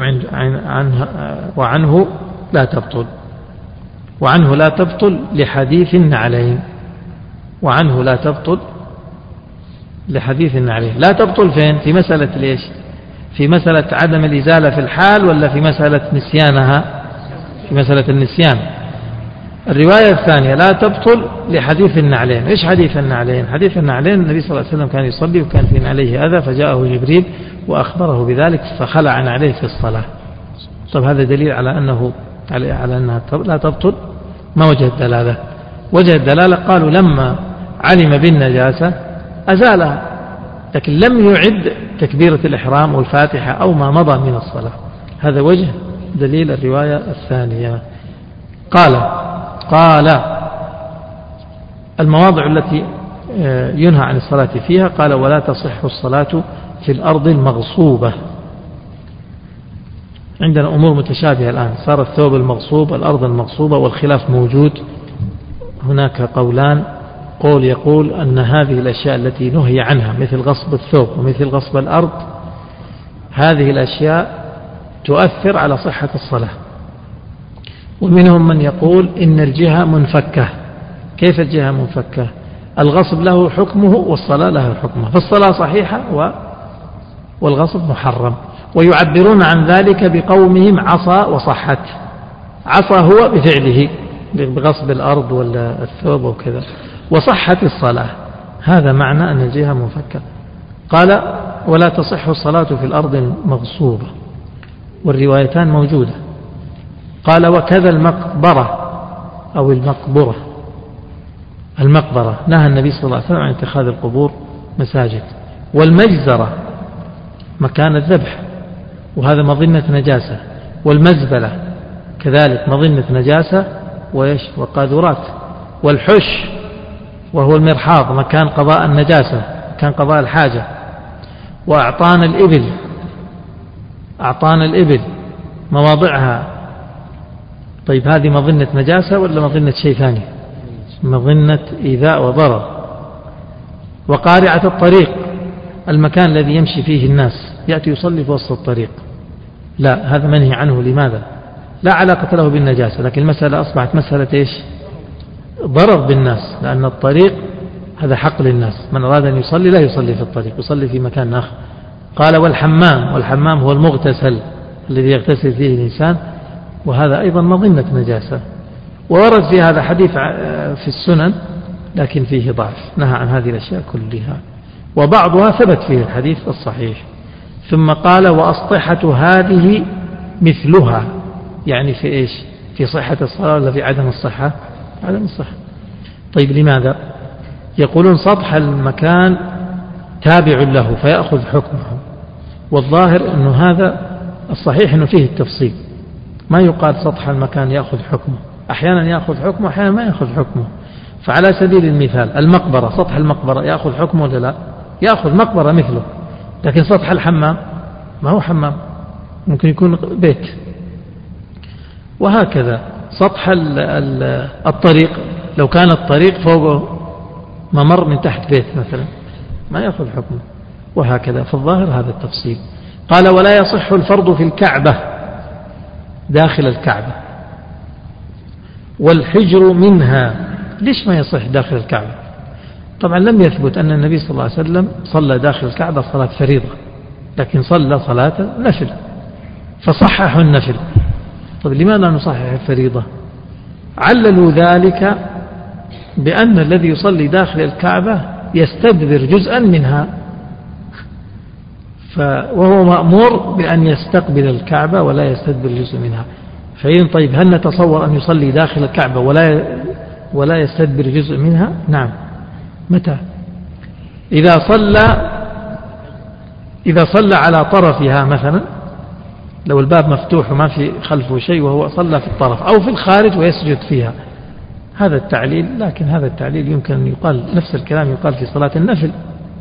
وعنه لا تبطل، وعنه لا تبطل لحديث النعلين، وعنه لا تبطل لحديث النعلين. لا تبطل فين؟ في مسألة ليش؟ في مسألة عدم الإزالة في الحال ولا في مسألة نسيانها؟ في مسألة النسيان. الرواية الثانية لا تبطل لحديث النعلين. إيش حديث النعلين؟ حديث النعلين النبي صلى الله عليه وسلم كان يصلي وكان في عليه أذى، فجاءه جبريل وأخبره بذلك فخلع عن عليه في الصلاة. طب هذا دليل على أنها لا تبطل؟ ما وجه الدلالة؟ وجه الدلالة قالوا لما علم بالنجاسة أزالها، لكن لم يعد تكبيرة الإحرام والفاتحة أو ما مضى من الصلاة. هذا وجه دليل الرواية الثانية. قال المواضع التي ينهى عن الصلاة فيها، قال ولا تصح الصلاة في الأرض المغصوبة. عندنا أمور متشابهة الآن، صار الثوب المغصوب، الأرض المغصوبة، والخلاف موجود. هناك قولان، قول يقول أن هذه الأشياء التي نهي عنها مثل غصب الثوب ومثل غصب الأرض، هذه الأشياء تؤثر على صحة الصلاة. ومنهم من يقول إن الجهة منفكة. كيف الجهة منفكة؟ الغصب له حكمه والصلاة له حكمه، فالصلاة صحيحة والغصب محرم. ويعبرون عن ذلك بقومهم عصى وصحت. عصى هو بفعله بغصب الأرض ولا الثوب وكذا، وصحت الصلاة. هذا معنى أن الجهة منفكة. قال ولا تصح الصلاة في الأرض المغصوبة، والروايتان موجودة. قال وكذا المقبرة أو المقبرة. المقبرة نهى النبي صلى الله عليه وسلم عن اتخاذ القبور مساجد. والمجزرة مكان الذبح، وهذا مظنة نجاسة. والمزبلة كذلك مظنة نجاسة وقاذورات. والحش وهو المرحاض مكان قضاء النجاسة، مكان قضاء الحاجة. وأعطان الإبل، أعطان الإبل مواضعها. طيب هذه مظنة نجاسة ولا مظنة شيء ثاني؟ مظنة إيذاء وضرر. وقارعة الطريق المكان الذي يمشي فيه الناس، يأتي يصلي في وسط الطريق، لا هذا منهي عنه. لماذا؟ لا علاقة له بالنجاسة، لكن المسألة أصبحت مسألة إيش؟ ضرر بالناس، لأن الطريق هذا حق للناس، من أراد أن يصلي لا يصلي في الطريق، يصلي في مكان آخر. قال والحمام، والحمام هو المغتسل الذي يغتسل فيه الإنسان، وهذا أيضا مظنة نجاسة. وورد في هذا حديث في السنن لكن فيه ضعف، نهى عن هذه الأشياء كلها، وبعضها ثبت فيه الحديث الصحيح. ثم قال وأسطحة هذه مثلها، يعني في إيش؟ في صحة الصلاة ولا في عدم الصحة؟ عدم الصحة. طيب لماذا؟ يقولون سطح المكان تابع له فيأخذ حكمه، والظاهر أنه هذا الصحيح أنه فيه التفصيل، ما يقال سطح المكان يأخذ حكمه، أحيانا يأخذ حكمه أحيانا ما يأخذ حكمه. فعلى سبيل المثال المقبرة، سطح المقبرة يأخذ حكمه ولا لا؟ يأخذ مقبرة مثله، لكن سطح الحمام ما هو حمام، ممكن يكون بيت. وهكذا سطح الطريق، لو كان الطريق فوقه ممر من تحت بيت مثلا ما يأخذ حكمه، وهكذا. فالظاهر هذا التفصيل. قال ولا يصح الفرض في الكعبة، داخل الكعبة، والحجر منها. ليش ما يصح داخل الكعبة؟ طبعا لم يثبت أن النبي صلى الله عليه وسلم صلى داخل الكعبة صلاة فريضة، لكن صلى صلاة نفل فصححوا النفل. طيب لماذا نصحح الفريضة؟ عللوا ذلك بأن الذي يصلي داخل الكعبة يستدبر جزءا منها، وهو مأمور بأن يستقبل الكعبة ولا يستدبر جزء منها. فإذن طيب هل نتصور أن يصلي داخل الكعبة ولا يستدبر جزء منها؟ نعم. متى؟ إذا صلى على طرفها مثلا، لو الباب مفتوح وما في خلفه شيء وهو صلى في الطرف أو في الخارج ويسجد فيها، هذا التعليل. لكن هذا التعليل يمكن أن يقال نفس الكلام يقال في صلاة النفل.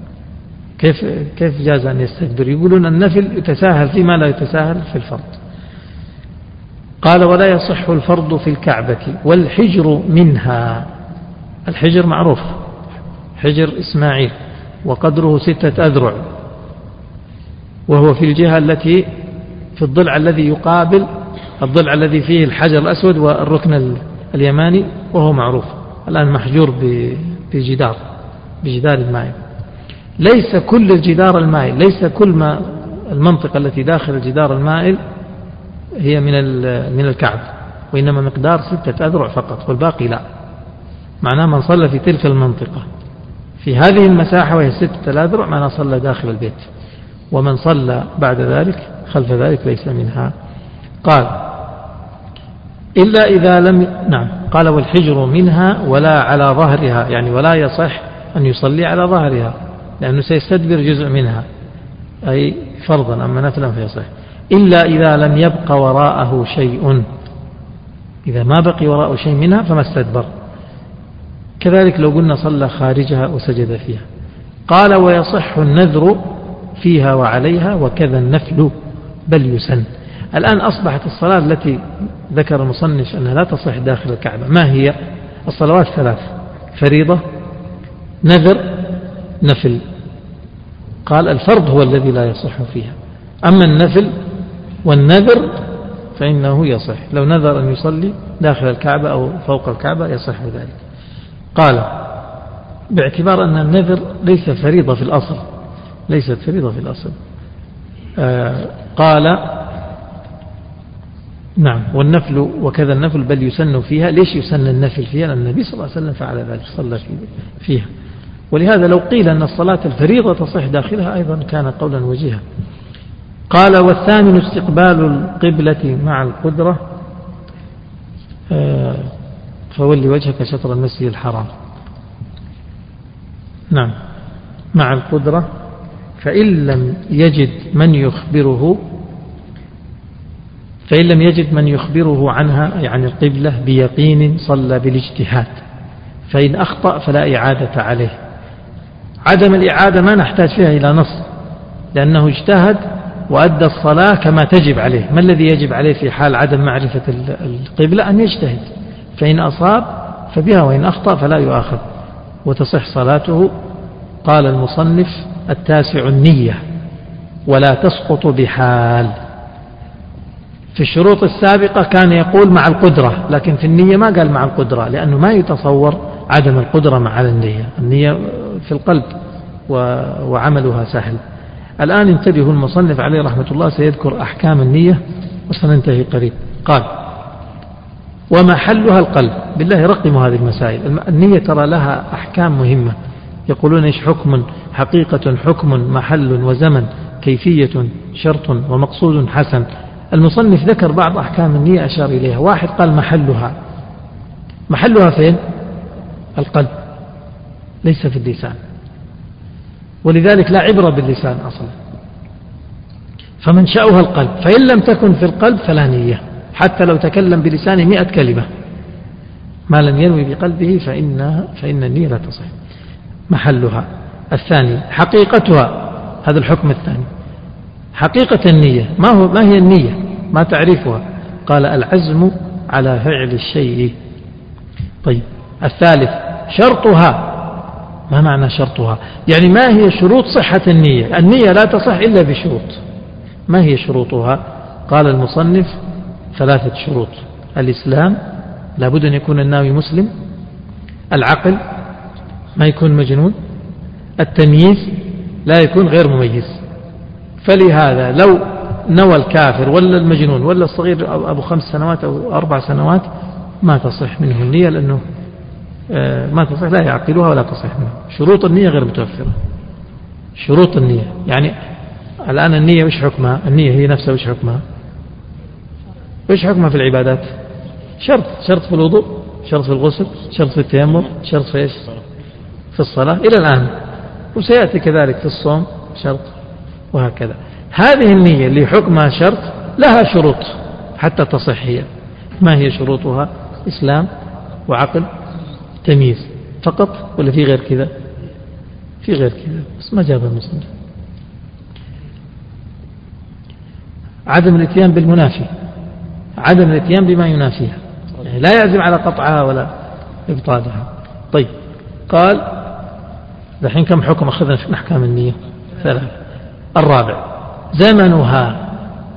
كيف جاز أن يستكبر؟ يقولون النفل يتساهل فيما لا يتساهل في الفرض. قال ولا يصح الفرض في الكعبة والحجر منها. الحجر معروف، حجر إسماعيل، وقدره 6 أذرع، وهو في الجهة التي في الضلع الذي يقابل الضلع الذي فيه الحجر الأسود والركن اليماني، وهو معروف الآن محجور بجدار المائل. ليس كل الجدار المائل، ليس كل ما المنطقة التي داخل الجدار المائل هي من الكعب، وإنما مقدار 6 أذرع فقط، والباقي لا. معناه من صلى في تلك المنطقة في هذه المساحة وهي 6 أذرع معناه صلى داخل البيت، ومن صلى بعد ذلك خلف ذلك ليس منها. قال إلا إذا لم قال والحجر منها ولا على ظهرها، يعني ولا يصح أن يصلي على ظهرها لأنه سيستدبر جزء منها، أي فرضا، أما نفلا فيصح. إلا إذا لم يبق وراءه شيء، إذا ما بقي وراءه شيء منها فما استدبر. كذلك لو قلنا صلى خارجها وسجد فيها. قال ويصح النذر فيها وعليها وكذا النفل بل يسن. الآن أصبحت الصلاة التي ذكر المصنف أنها لا تصح داخل الكعبة ما هي؟ الصلوات 3: فريضة، نذر، نفل. قال الفرض هو الذي لا يصح فيها، أما النفل والنذر فإنه يصح. لو نذر أن يصلي داخل الكعبة أو فوق الكعبة يصح ذلك. قال باعتبار أن النذر ليس فريضة في الأصل، ليست فريضة في الأصل. قال نعم والنفل وكذا النفل بل يسن فيها. ليش يسن النفل فيها؟ لأن النبي صلى الله عليه وسلم فعل ذلك، صلى فيها. ولهذا لو قيل أن الصلاة الفريضة تصح داخلها أيضا كان قولا وجيها. قال والثامن استقبال القبلة مع القدرة، فولي وجهك شطر المسجد الحرام. نعم مع القدرة. فإن لم يجد من يخبره عنها يعني القبلة بيقين صلى بالاجتهاد، فإن أخطأ فلا إعادة عليه. عدم الإعادة ما نحتاج فيها إلى نص، لأنه اجتهد وأدى الصلاة كما تجب عليه. ما الذي يجب عليه في حال عدم معرفة القبلة؟ أن يجتهد، فإن أصاب فبها وإن أخطأ فلا يؤاخذ وتصح صلاته. قال المصنف التاسع النية ولا تسقط بحال. في الشروط السابقة كان يقول مع القدرة، لكن في النية ما قال مع القدرة، لأنه ما يتصور عدم القدرة مع النية في القلب وعملها سهل. الآن انتبهوا، المصنف عليه رحمة الله سيذكر أحكام النية وسننتهي قريب. قال ومحلها القلب. بالله رقموا هذه المسائل، النية ترى لها أحكام مهمة. يقولون إيش حكم، حقيقة، حكم، محل وزمن، كيفية، شرط، ومقصود حسن. المصنف ذكر بعض أحكام النية أشار إليها. واحد قال محلها فين؟ القلب، ليس في اللسان، ولذلك لا عبرة باللسان أصلا، فمنشأها القلب. فإن لم تكن في القلب فلا نية، حتى لو تكلم بلسانه 100 كلمة ما لم ينوي بقلبه فإن النية لا تصح. محلها. الثاني حقيقتها، هذا الحكم الثاني. حقيقة النية ما هي النية؟ ما تعريفها؟ قال العزم على فعل الشيء. طيب الثالث شرطها. ما معنى شرطها؟ يعني ما هي شروط صحة النية؟ النية لا تصح إلا بشروط. ما هي شروطها؟ قال المصنف 3 شروط. الإسلام، لابد أن يكون الناوي مسلم. العقل، ما يكون مجنون. التمييز، لا يكون غير مميز. فلهذا لو نوى الكافر ولا المجنون ولا الصغير أبو 5 سنوات أو 4 سنوات ما تصح منه النية، لأنه ما تصح، لا يعقلها ولا تصح منه. شروط النية غير متوفرة. شروط النية يعني الآن النية وش حكمها؟ النية هي نفسها وش حكمها؟ وش حكمها في العبادات؟ شرط في الوضوء، شرط في الغسل، شرط في التيمم، شرط في إيش؟ في الصلاة إلى الآن، وسيأتي كذلك في الصوم شرط، وهكذا. هذه النية اللي حكمها شرط لها شروط حتى تصح هي. ما هي شروطها؟ إسلام وعقل تمييز فقط، ولا في غير كذا؟ في غير كذا بس ما جاب المصنف. عدم الاتيان بالمنافي، عدم الاتيان بما ينافيها، يعني لا يعزم على قطعها ولا إبطالها. طيب، قال دحين كم حكم أخذنا في أحكام النية؟ 3. الرابع زمنها،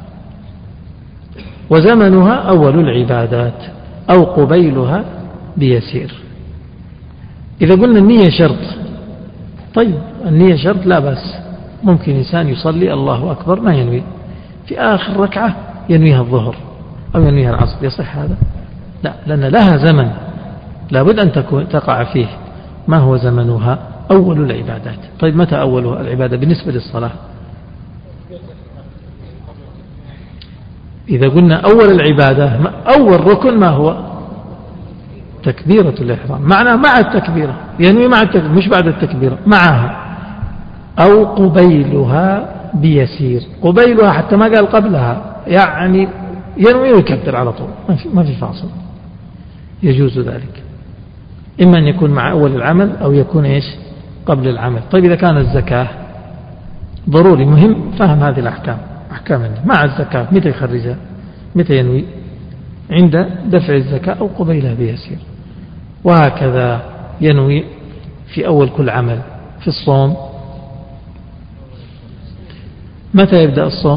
وزمنها أول العبادات أو قبيلها بيسير. إذا قلنا النية شرط، طيب النية شرط لا بأس، ممكن إنسان يصلي الله أكبر ما ينوي، في آخر ركعة ينويها الظهر أو ينويها العصر، يصح هذا؟ لا، لأن لها زمن لابد أن تقع فيه. ما هو زمنها؟ أول العبادات. طيب متى أول العبادة بالنسبة للصلاة؟ إذا قلنا أول العبادة أول ركن ما هو؟ تكبيرة الإحرام، معنى مع التكبيرة، ينوي مع التكبيرة مش بعد التكبيرة، معها. أو قبيلها بيسير، قبيلها حتى ما قال قبلها، يعني ينوي ويكبر على طول، ما في فاصل، يجوز ذلك. إما أن يكون مع أول العمل أو يكون إيش؟ قبل العمل. طيب إذا كان الزكاة ضروري مهم فهم هذه الأحكام، أحكام مع الزكاة متى يخرجها؟ متى ينوي؟ عند دفع الزكاة أو قبيلها بيسير. وهكذا ينوي في أول كل عمل. في الصوم متى يبدأ الصوم؟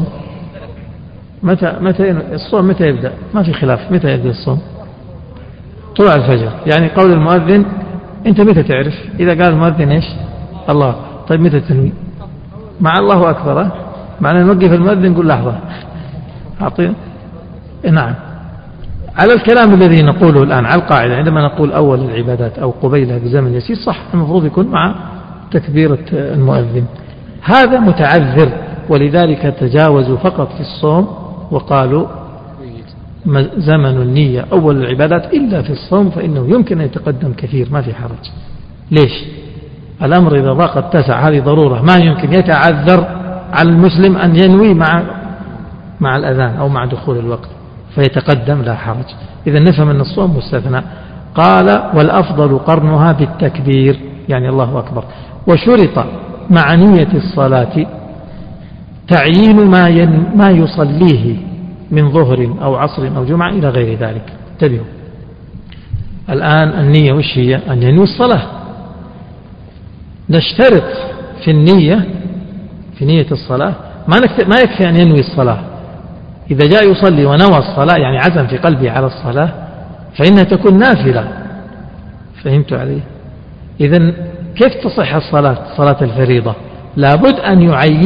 الصوم متى يبدأ؟ ما في خلاف، متى يبدأ الصوم؟ طلوع الفجر، يعني قول المؤذن. أنت متى تعرف؟ إذا قال المؤذن إيش؟ الله. طيب متى تنوي؟ مع الله أكبر، معنى نوقف المؤذن نقول لحظة أعطينا. نعم، على الكلام الذي نقوله الآن، على القاعدة عندما نقول أول العبادات أو قبيلها بزمن يسير، صح المفروض يكون مع تكبيرة المؤذن. هذا متعذر، ولذلك تجاوزوا فقط في الصوم وقالوا زمن النية أول العبادات إلا في الصوم، فإنه يمكن أن يتقدم كثير ما في حرج. ليش؟ الأمر إذا ضاق اتسع، هذه ضرورة، ما يمكن يتعذر على المسلم أن ينوي مع الأذان أو مع دخول الوقت فيتقدم لا حرج. إذا نفهم أن الصوم مستثنى. قال والأفضل قرنها بالتكبير، يعني الله أكبر. وشرط مع نية الصلاة تعيين ما يصليه من ظهر أو عصر أو جمعة إلى غير ذلك. انتبهوا الآن، النية وش هي؟ أن ينوي الصلاة. نشترط في النية، في نية الصلاة ما يكفي أن ينوي الصلاة. إذا جاء يصلي ونوى الصلاة يعني عزم في قلبه على الصلاة فإنها تكون نافلة. فهمت عليه؟ إذن كيف تصح الصلاة؟ صلاة الفريضة لابد أن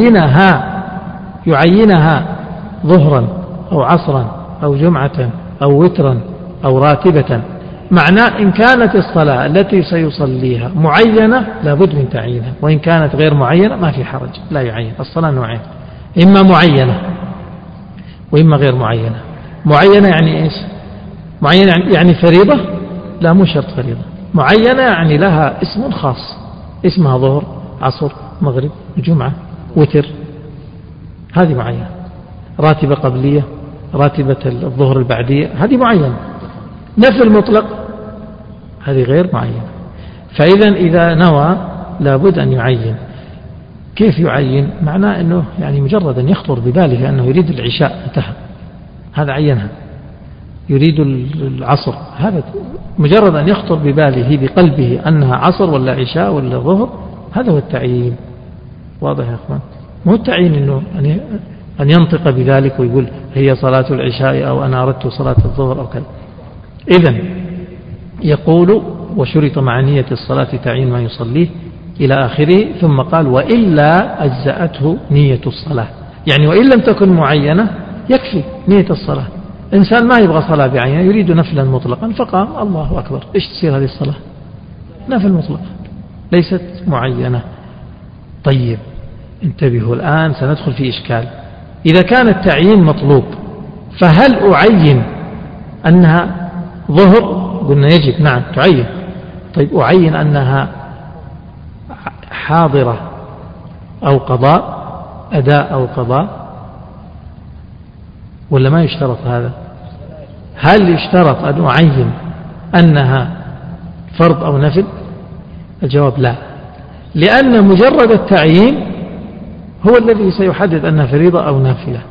يعينها ظهرا أو عصرا أو جمعة أو وترا أو راتبة. معناه إن كانت الصلاة التي سيصليها معينة لابد من تعيينها، وإن كانت غير معينة ما في حرج، لا يعين. الصلاة نوعين، إما معينة وإما غير معينة. معينة يعني إيش؟ معينة يعني فريضة؟ لا، مو شرط فريضة. معينة يعني لها اسم خاص، اسمها ظهر عصر مغرب جمعة وتر، هذه معينة. راتبة قبلية، راتبة الظهر البعدية، هذه معينة. نفل مطلق هذه غير معينة. فإذا إذا نوى لابد أن يعين. كيف يعين؟ معناه أنه يعني مجرد أن يخطر بباله أنه يريد العشاء انتهى، هذا عينها. يريد العصر، هذا مجرد أن يخطر بباله بقلبه أنها عصر ولا عشاء ولا ظهر، هذا هو التعيين. واضح يا أخوان؟ مو التعيين أنه أن ينطق بذلك ويقول هي صلاة العشاء أو أنا أردت صلاة الظهر أو كذا. إذن يقول وشرط مع نية الصلاة تعيين ما يصليه إلى آخره. ثم قال وإلا أجزأته نية الصلاة، يعني وإن لم تكن معينة يكفي نية الصلاة. إنسان ما يبغى صلاة بعينه، يريد نفلا مطلقا فقام الله أكبر، إيش تصير هذه الصلاة؟ نفل مطلق ليست معينة. طيب انتبهوا الآن سندخل في إشكال. إذا كان التعيين مطلوب فهل أعين أنها ظهر؟ قلنا يجب، نعم تعين. طيب أعين أنها حاضرة أو قضاء، أداء أو قضاء، ولا ما يشترط هذا؟ هل يشترط أن أعين أنها فرض أو نفل؟ الجواب لا، لأن مجرد التعيين هو الذي سيحدد أنها فريضة أو نافلة،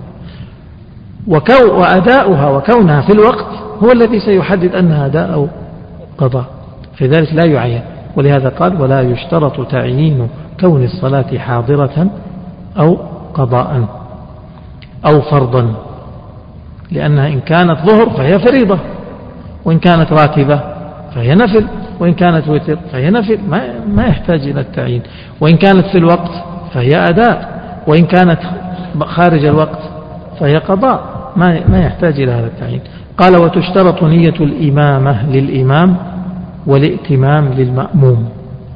وأداؤها وكونها في الوقت هو الذي سيحدد أنها أداء أو قضاء، فذلك لا يعين. ولهذا قال ولا يشترط تعيين كون الصلاة حاضرة أو قضاء أو فرضا، لأنها إن كانت ظهر فهي فريضة، وإن كانت راتبة فهي نفل، وإن كانت وتر فهي نفل، ما يحتاج إلى التعيين. وإن كانت في الوقت فهي أداء، وإن كانت خارج الوقت فهي قضاء، ما يحتاج إلى هذا التعيين. قال وتشترط نية الإمامة للإمام والائتمام للمأموم.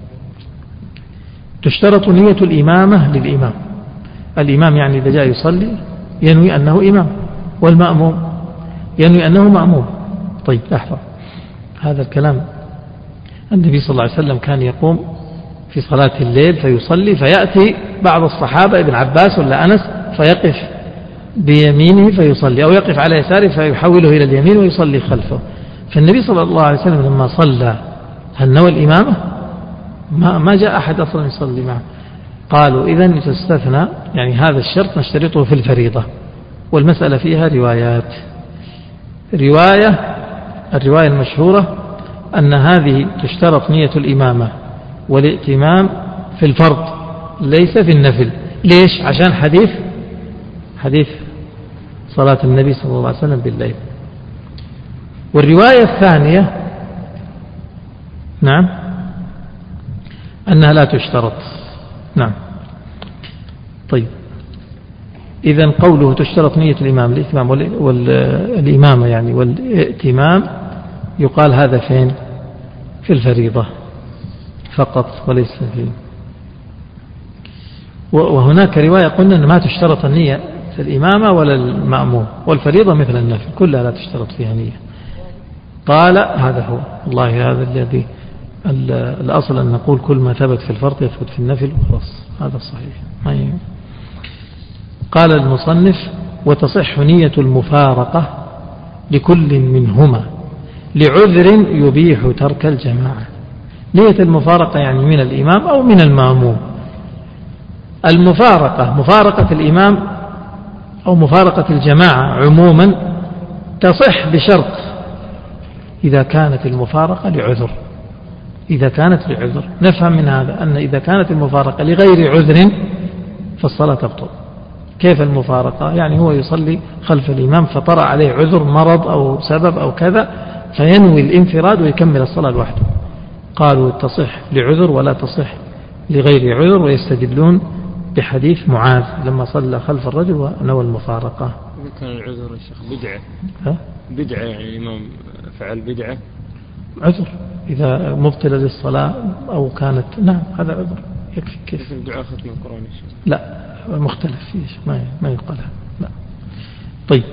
تشترط نية الإمامة للإمام، الإمام يعني إذا جاء يصلي ينوي أنه إمام، والمأموم ينوي أنه مأموم. طيب لحظة، هذا الكلام النبي صلى الله عليه وسلم كان يقوم في صلاة الليل فيصلي، فيأتي بعض الصحابة ابن عباس ولا أنس فيقف بيمينه فيصلي، أو يقف على يساره فيحوله إلى اليمين ويصلي خلفه. فالنبي صلى الله عليه وسلم لما صلى هل نوى الإمامة؟ ما جاء أحد أصلا يصلي معه. قالوا إذن تستثنى، يعني هذا الشرط نشترطه في الفريضة، والمسألة فيها روايات. الرواية المشهورة أن هذه تشترط نية الإمامة والائتمام في الفرض ليس في النفل. ليش؟ عشان حديث صلاة النبي صلى الله عليه وسلم بالليل. والرواية الثانية نعم أنها لا تشترط. نعم. طيب إذن قوله تشترط نية الإمام الإتمام والإمامة يعني والائتمام، يقال هذا فين؟ في الفريضة فقط وليس في. وهناك رواية قلنا أن ما تشترط النية في الإمامة ولا المأموم، والفريضة مثل النفل كلها لا تشترط فيها نية. قال هذا هو والله هذا الذي الأصل أن نقول كل ما ثبت في الفرض يثبت في النفل وخلاص، هذا الصحيح. قال المصنف وتصح نية المفارقة لكل منهما لعذر يبيح ترك الجماعة. نية المفارقة يعني من الإمام أو من المأموم. مفارقة الإمام أو مفارقة الجماعة عموما تصح بشرط إذا كانت المفارقة لعذر. نفهم من هذا أن إذا كانت المفارقة لغير عذر فالصلاة تبطل. كيف المفارقة؟ يعني هو يصلي خلف الإمام فطرأ عليه عذر، مرض أو سبب أو كذا، فينوي الانفراد ويكمل الصلاة لوحده. قالوا تصح لعذر ولا تصح لغير عذر، ويستدلون بحديث معاذ لما صلى خلف الرجل ونوى المفارقة. إذا كان العذر يا شيخ بدعة يعني الإمام فعل بدعة، عذر إذا مبطلة للصلاة أو كانت، نعم هذا عذر يكفي. كيف الدعاء ختم القرآن؟ لا مختلف فيه، ما يقال. لا. طيب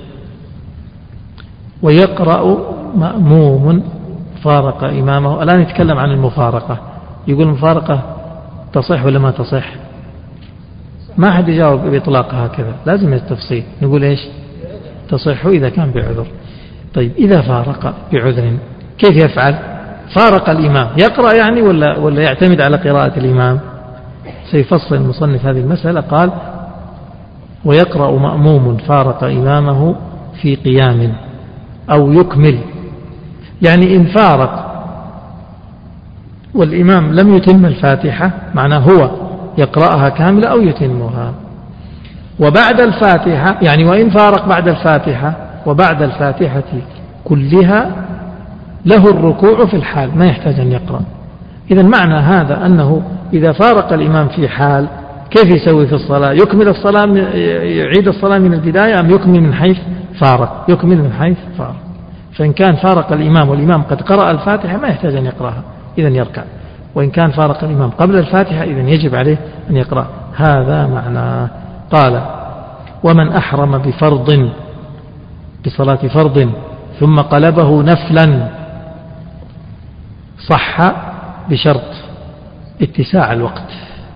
ويقرأ مأموم فارق إمامه. الآن يتكلم عن المفارقة، يقول المفارقة تصح ولا ما تصح؟ ما حد يجاوب بإطلاقها هكذا، لازم التفصيل. نقول إيش؟ تصح إذا كان بعذر. طيب إذا فارق بعذر كيف يفعل؟ فارق الإمام يقرأ يعني ولا يعتمد على قراءة الإمام؟ سيفصل المصنف هذه المسألة. قال ويقرأ مأموم فارق إمامه في قيام أو يكمل، يعني إن فارق والإمام لم يتم الفاتحة معناه هو يقرأها كاملة أو يتمها. وبعد الفاتحة يعني وإن فارق بعد الفاتحة وبعد الفاتحة كلها له الركوع في الحال، ما يحتاج أن يقرأ. إذن معنى هذا أنه إذا فارق الإمام في حال كيف يسوي في الصلاة؟ يكمل الصلاة، يعيد الصلاة من البداية أم يكمل من حيث فارق؟ يكمل من حيث فارق. فإن كان فارق الإمام والإمام قد قرأ الفاتحة ما يحتاج أن يقرأها، إذن يركع. وإن كان فارق الإمام قبل الفاتحة إذن يجب عليه أن يقرأ. هذا معناه. قال ومن أحرم بصلاة فرض ثم قلبه نفلا صح بشرط اتساع الوقت.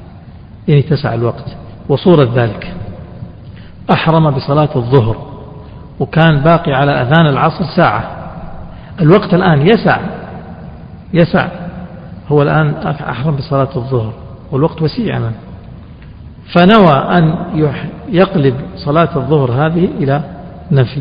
إن اتسع الوقت. وصورة ذلك أحرم بصلاة الظهر وكان باقي على أذان العصر ساعة، الوقت الآن يسع، هو الآن أحرم بصلاة الظهر والوقت وسيع عنه، فنوى أن يقلب صلاة الظهر هذه إلى نفل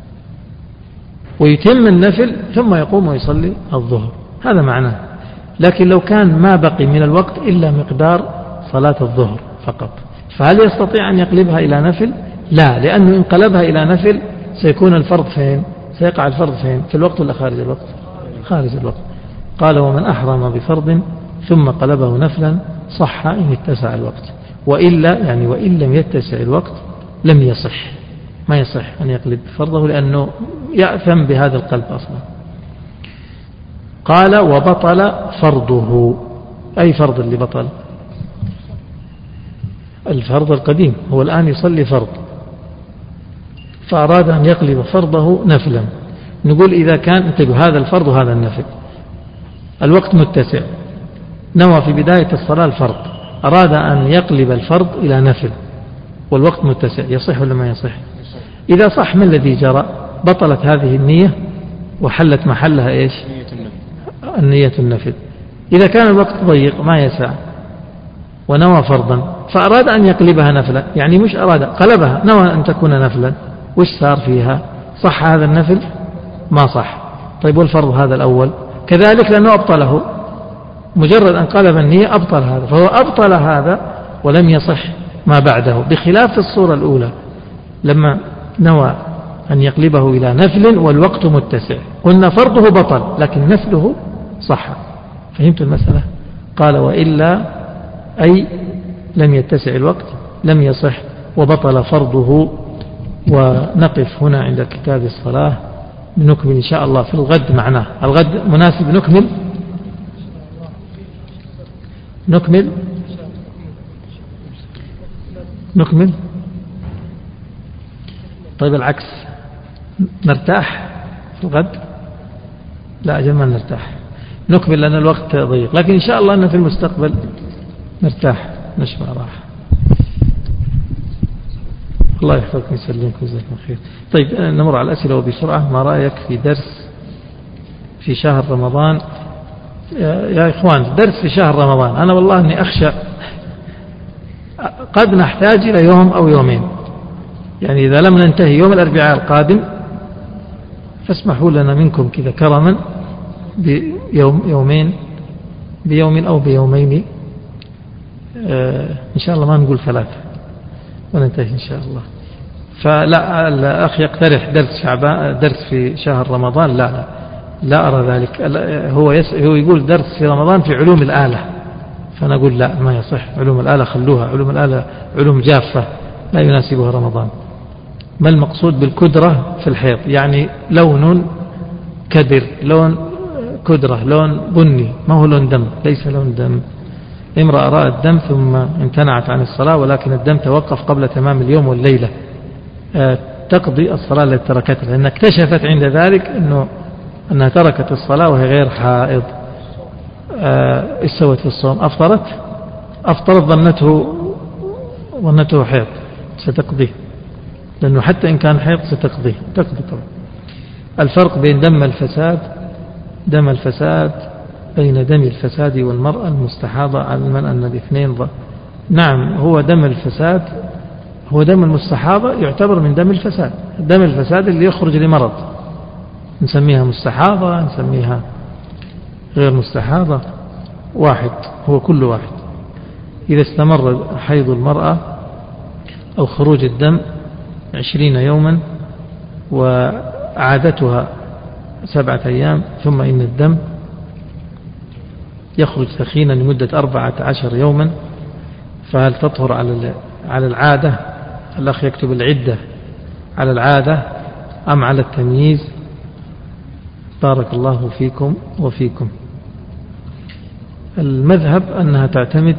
ويتم النفل ثم يقوم ويصلي الظهر، هذا معناه. لكن لو كان ما بقي من الوقت إلا مقدار صلاة الظهر فقط، فهل يستطيع أن يقلبها إلى نفل؟ لا، لأنه إن قلبها إلى نفل سيكون الفرض فين؟ سيقع الفرض فين؟ في الوقت ولا خارج الوقت؟ خارج الوقت. قال ومن أحرم بفرض ثم قلبه نفلا صح إن اتسع الوقت، وإلا يعني وإن لم يتسع الوقت لم يصح، ما يصح أن يقلب فرضه لأنه يأثم بهذا القلب أصلا. قال وبطل فرضه. أي فرض اللي بطل؟ الفرض القديم، هو الآن يصلي فرض فأراد أن يقلب فرضه نفلا. نقول إذا كان انتبه هذا الفرض وهذا النفل، الوقت متسع، نوى في بداية الصلاة الفرض، أراد أن يقلب الفرض إلى نفل والوقت متسع، يصح ولا ما يصح؟ إذا صح ما الذي جرى؟ بطلت هذه النية وحلت محلها إيش؟ النية النفل. إذا كان الوقت ضيق ما يسع ونوى فرضا فأراد أن يقلبها نفلا، يعني مش أراد، قلبها، نوى أن تكون نفلا، وش صار فيها؟ صح هذا النفل؟ ما صح. طيب والفرض هذا الأول كذلك لأنه أبطله، مجرد أن قلب النية أبطل هذا، فهو أبطل هذا ولم يصح ما بعده، بخلاف الصورة الأولى لما نوى أن يقلبه إلى نفل والوقت متسع، قلنا فرضه بطل لكن نفله صح. فهمت المسألة؟ قال وإلا أي لم يتسع الوقت لم يصح وبطل فرضه. ونقف هنا عند كتاب الصلاة، نكمل إن شاء الله في الغد معناه. الغد مناسب نكمل. طيب العكس نرتاح في الغد؟ لا أجل ما نرتاح، نكمل لأن الوقت ضيق، لكن إن شاء الله أن في المستقبل نرتاح نشبع راحة. الله يحفظكم ويسلمكم وجزاكم خير. طيب نمر على الأسئلة وبسرعة. ما رأيك في درس في شهر رمضان؟ يا إخوان درس في شهر رمضان أنا والله أني أخشى قد نحتاج إلى يوم أو يومين، يعني إذا لم ننتهي يوم الأربعاء القادم فاسمحوا لنا منكم كذا كرما بيوم أو بيومين إن شاء الله، ما نقول 3 وننتهي إن شاء الله. فلا الأخ يقترح درس في شهر رمضان، لا أرى ذلك. هو يقول درس في رمضان في علوم الآلة، فنقول لا ما يصح، علوم الآلة خلوها، علوم الآلة علوم جافة لا يناسبها رمضان. ما المقصود بالكدرة في الحيض؟ يعني لون كدر، لون كدرة، لون بني، ما هو لون دم، ليس لون دم. امرأة رأت الدم ثم امتنعت عن الصلاة ولكن الدم توقف قبل تمام اليوم والليلة، تقضي الصلاة التي تركتها، لأن اكتشفت عند ذلك أنها تركت الصلاة وهي غير حائض. إيش سوت في الصوم؟ أفطرت ظنته حيض، ستقضيه، لأنه حتى إن كان حيض ستقضي طبعا. الفرق بين دم الفساد بين دم الفساد والمرأة المستحاضة على من أن الاثنين نعم، هو دم الفساد هو دم المستحاضة يعتبر من دم الفساد. دم الفساد اللي يخرج لمرض نسميها مستحاضة، نسميها غير مستحاضة، واحد، هو كل واحد. إذا استمر حيض المرأة أو خروج الدم 20 يوما وعادتها 7 أيام ثم إن الدم يخرج ثخينا لمدة 14 يوما، فهل تطهر على العادة؟ الأخ يكتب العدة على العادة أم على التمييز؟ بارك الله فيكم وفيكم. المذهب أنها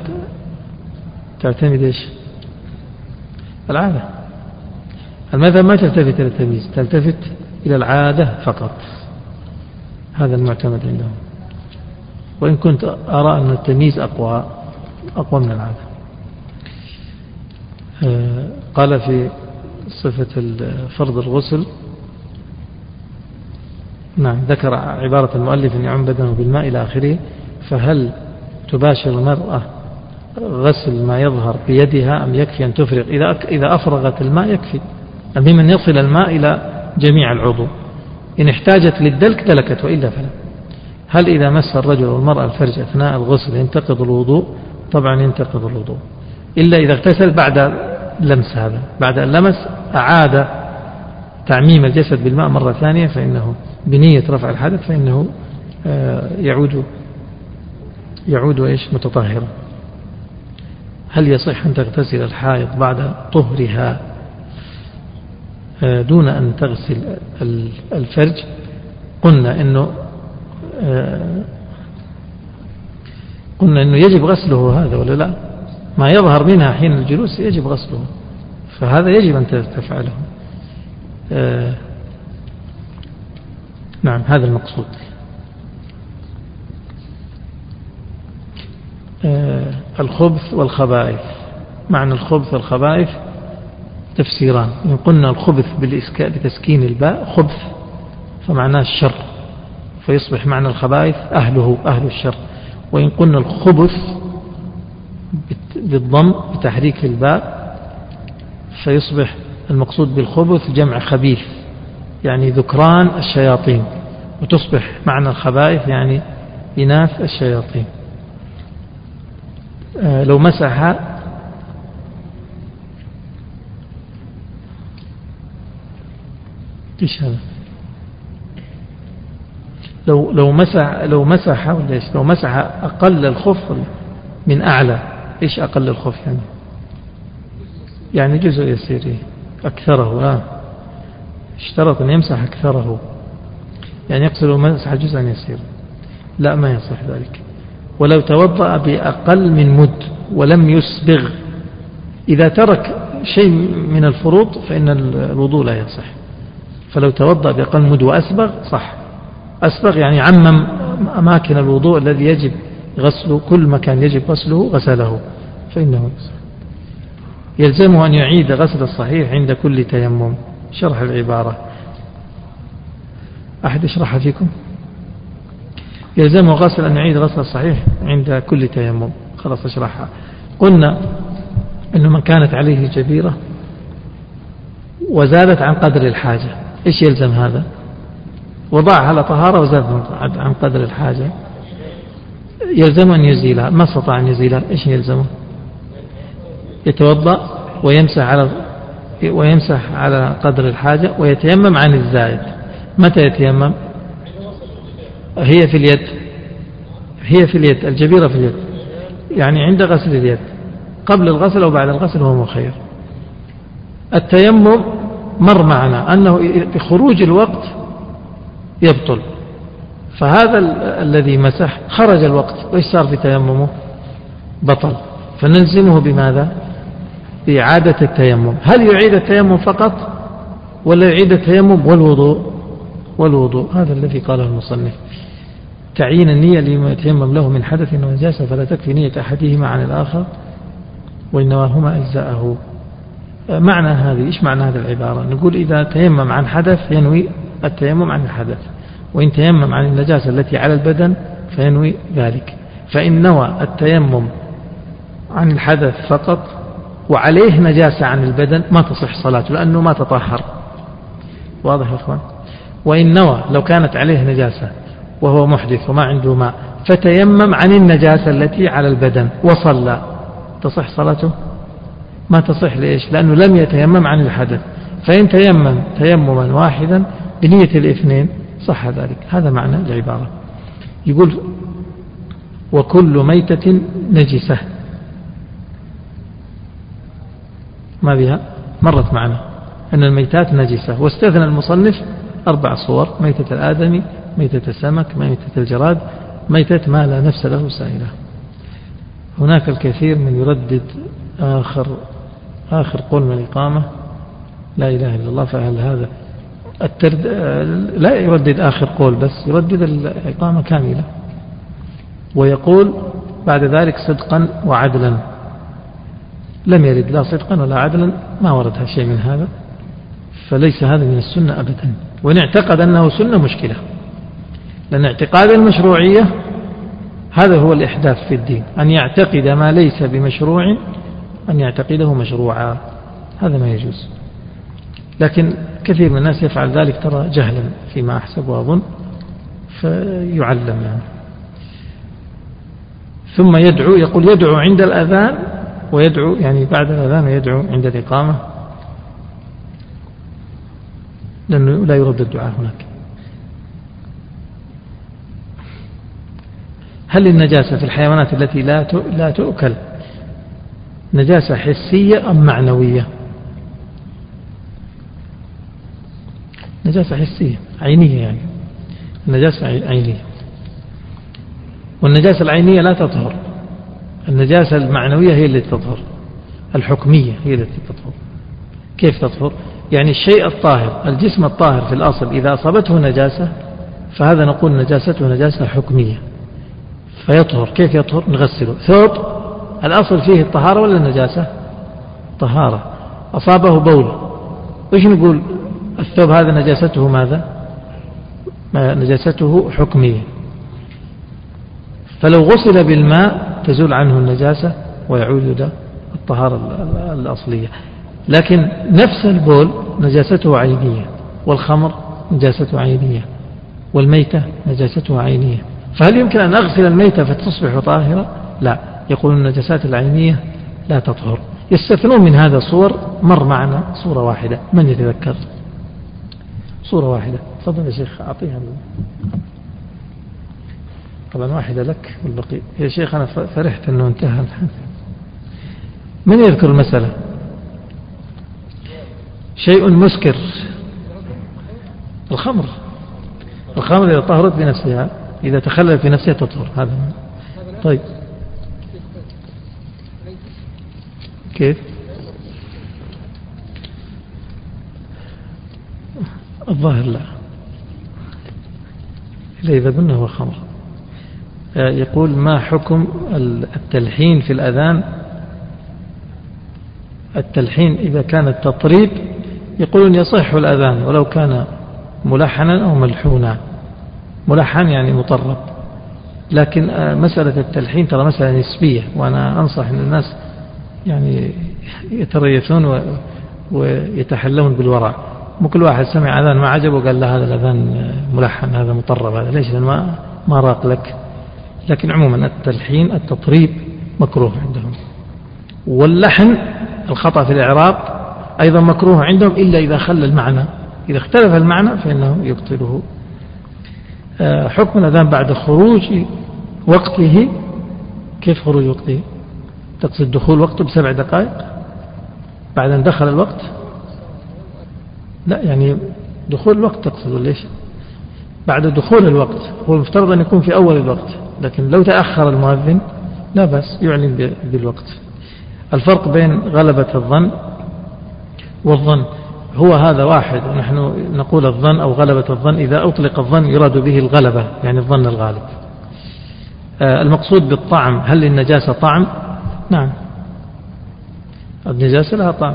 تعتمد إيش؟ العادة. المذهب ما تلتفت إلى التمييز، تلتفت إلى العادة فقط، هذا المعتمد عندهم، وإن كنت أرى أن التمييز أقوى من العادة. قال في صفة فرض الغسل، نعم، ذكر عبارة المؤلف أن يعم بدنه بالماء إلى آخره. فهل تباشر المرأة غسل ما يظهر بيدها أم يكفي أن تفرغ؟ إذا أفرغت الماء يكفي، المهم أن يصل الماء إلى جميع العضو. إن احتاجت للدلك دلكت، وإلا فلا. هل إذا مس الرجل والمرأة الفرج أثناء الغسل ينتقض الوضوء؟ طبعا ينتقض الوضوء، إلا إذا اغتسل بعد لمس، هذا بعد أن لمس أعاد تعميم الجسد بالماء مرة ثانية، فإنه بنية رفع الحدث فإنه يعود إيش متطهرا. هل يصح أن تغتسل الحائض بعد طهرها دون أن تغسل الفرج؟ قلنا إنه يجب غسله هذا، ولا لا؟ ما يظهر منها حين الجلوس يجب غسله، فهذا يجب أن تفعله. نعم، هذا المقصود. الخبث والخبائث. معنى الخبث والخبائث تفسيران. إن قلنا الخبث بتسكين الباء خبث فمعناه الشر، فيصبح معنى الخبائث أهل الشر. وإن قلنا الخبث بالضم بتحريك الباء فيصبح المقصود بالخبث جمع خبيث، يعني ذكران الشياطين، وتصبح معنى الخبائث يعني إناث الشياطين. لو مسح إيش هذا؟ لو مسح أقل الخف من أعلى. إيش أقل الخف يعني جزء يسير، أكثره اشترط أن يمسح أكثره، يعني يقصد مسح جزءا يسير. لا، ما يصح ذلك. ولو توضأ بأقل من مد ولم يسبغ، إذا ترك شيء من الفروض فإن الوضوء لا يصح. فلو توضأ بأقل مد وأسبغ صح. أسبغ يعني عمم أماكن الوضوء الذي يجب غسله، كل مكان يجب غسله غسله، فإنه يصح. يلزمه أن يعيد غسل الصحيح عند كل تيمم. شرح العبارة، أحد يشرحها فيكم؟ يلزمه غسل أن يعيد غسل الصحيح عند كل تيمم. خلاص اشرحها. قلنا إنه من كانت عليه جبيرة وزادت عن قدر الحاجة، إيش يلزم هذا؟ وضعها على طهارة وزادت عن قدر الحاجة، يلزم أن يزيلها. ما استطاع أن يزيلها، إيش يلزمه؟ يتوضأ ويمسح على قدر الحاجة ويتيمم عن الزائد. متى يتيمم؟ هي في اليد، الجبيرة في اليد، يعني عند غسل اليد، قبل الغسل أو بعد الغسل هو مخير. التيمم مر معنا أنه بخروج الوقت يبطل، فهذا الذي مسح خرج الوقت، وإيش صار في تيممه؟ بطل. فنلزمه بماذا؟ بإعادة التيمم. هل يعيد التيمم فقط ولا يعيد التيمم والوضوء؟ هذا الذي قاله المصنف. تعيين النية لما يتيمم له من حدث ونجاسة، فلا تكفي نية أحدهما عن الآخر وإن نواهما أجزاءه. معنى هذه، إيش معنى هذه العبارة؟ نقول إذا تيمم عن حدث ينوي التيمم عن الحدث، وإن تيمم عن النجاسة التي على البدن فينوي ذلك. فإن نوى التيمم عن الحدث فقط وعليه نجاسة عن البدن ما تصح صلاته، لأنه ما تطهر. واضح يا إخوان؟ وإن نوى لو كانت عليه نجاسة وهو محدث وما عنده ماء فتيمم عن النجاسة التي على البدن وصلى، تصح صلاته؟ ما تصح. ليش؟ لأنه لم يتيمم عن الحدث. فإن تيمم تيمما واحدا بنية الاثنين صح ذلك. هذا معنى العبارة. يقول وكل ميتة نجسة، ما بها مرت معنا أن الميتات نجسة، واستثنى المصنف 4 صور: ميتة الآدمي، ميتة السمك، ميتة الجراد، ميتة ما لا نفس له سائلة. هناك الكثير من يردد آخر قول من الإقامة لا إله إلا الله، فهل هذا لا يردد آخر قول بس، يردد الإقامة كاملة، ويقول بعد ذلك صدقا وعدلا. لم يرد لا صدقا ولا عدلا، ما وردها شيء من هذا، فليس هذا من السنة أبدا. وإن اعتقد أنه سنة مشكلة، لأن اعتقاد المشروعية هذا هو الإحداث في الدين، أن يعتقد ما ليس بمشروع أن يعتقده مشروعا، هذا ما يجوز. لكن كثير من الناس يفعل ذلك ترى جهلا فيما أحسب وأظن، فيعلم يعني. ثم يدعو، يقول يدعو عند الأذان ويدعو يعني بعد الأذان ويدعو عند الإقامة، لأنه لا يرد الدعاء هناك. هل النجاسة في الحيوانات التي لا تؤكل نجاسة حسية أم معنوية؟ نجاسة حسية عينية، يعني النجاسة عينية، والنجاسة العينية لا تطهر، النجاسة المعنوية هي التي تطهر، الحكمية هي التي تطهر. كيف تطهر؟ يعني الشيء الطاهر، الجسم الطاهر في الأصل إذا أصابته نجاسة فهذا نقول نجاسته نجاسة حكمية فيطهر. كيف يطهر؟ نغسله. ثوب الأصل فيه الطهارة ولا النجاسة؟ طهارة. أصابه بول، وإيش نقول؟ الثوب هذا نجاسته ماذا؟ نجاسته حكمية، فلو غسل بالماء تزول عنه النجاسة ويعود إلى الطهارة الأصلية. لكن نفس البول نجاسته عينية، والخمر نجاسته عينية، والميتة نجاسته عينية، فهل يمكن أن أغسل الميتة فتصبح طاهرة؟ لا، يقول النجاسات العينية لا تطهر. يستثنون من هذا صور، مر معنا صورة واحدة، من يتذكر؟ صورة واحدة، تفضل يا شيخ أعطيها. طبعا واحدة لك والبقي يا شيخ، أنا فرحت أنه انتهى. من يذكر المسألة؟ شيء مسكر، الخمر إذا طهرت بنفسها، إذا تخلل في نفسها تطهر. هذا طيب كيف؟ الظاهر لا، إذا قلنا هو خمر. يقول ما حكم التلحين في الأذان؟ التلحين إذا كان التطريب يقولون يصح الأذان ولو كان ملحنا أو ملحونا. ملحن يعني مطرب، لكن مسألة التلحين ترى مسألة نسبية، وأنا أنصح أن الناس يعني يتريثون ويتحلون بالورع. مو كل واحد سمع أذان ما عجبه وقال له هذا الأذان ملحن، هذا مطرب، هذا ليش؟ لأن ما راق لك. لكن عموما التلحين التطريب مكروه عندهم، واللحن الخطأ في الإعراب أيضا مكروه عندهم، إلا إذا خل المعنى، إذا اختلف المعنى فإنه يبطله. حكم الأذان بعد خروج وقته. كيف خروج وقته؟ تقصد دخول وقته ب7 دقائق بعد أن دخل الوقت؟ لا، يعني دخول الوقت تقصد ولا إيش؟ بعد دخول الوقت، هو المفترض أن يكون في أول الوقت، لكن لو تأخر المؤذن لا بس يعلن بالوقت. الفرق بين غلبة الظن والظن هو هذا واحد، ونحن نقول الظن أو غلبة الظن إذا أطلق الظن يراد به الغلبة، يعني الظن الغالب. المقصود بالطعم، هل النجاسة طعم؟ نعم، النجاسة لها طعم.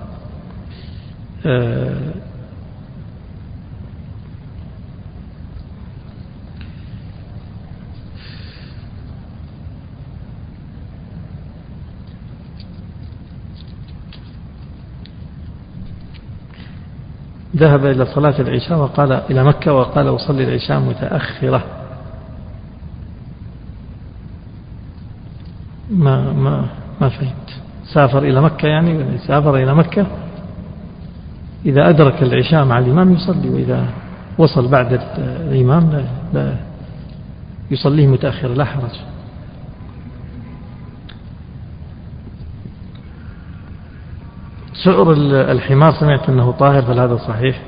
ذهب إلى صلاة العشاء وقال إلى مكة وقال أصلي العشاء متأخرة. ما فهمت. سافر إلى مكة يعني سافر إلى مكة، إذا أدرك العشاء مع الإمام يصلي، وإذا وصل بعد الإمام لا يصليه متأخر، لا حرج. سؤر الحمار سمعت أنه طاهر، فهل هذا صحيح؟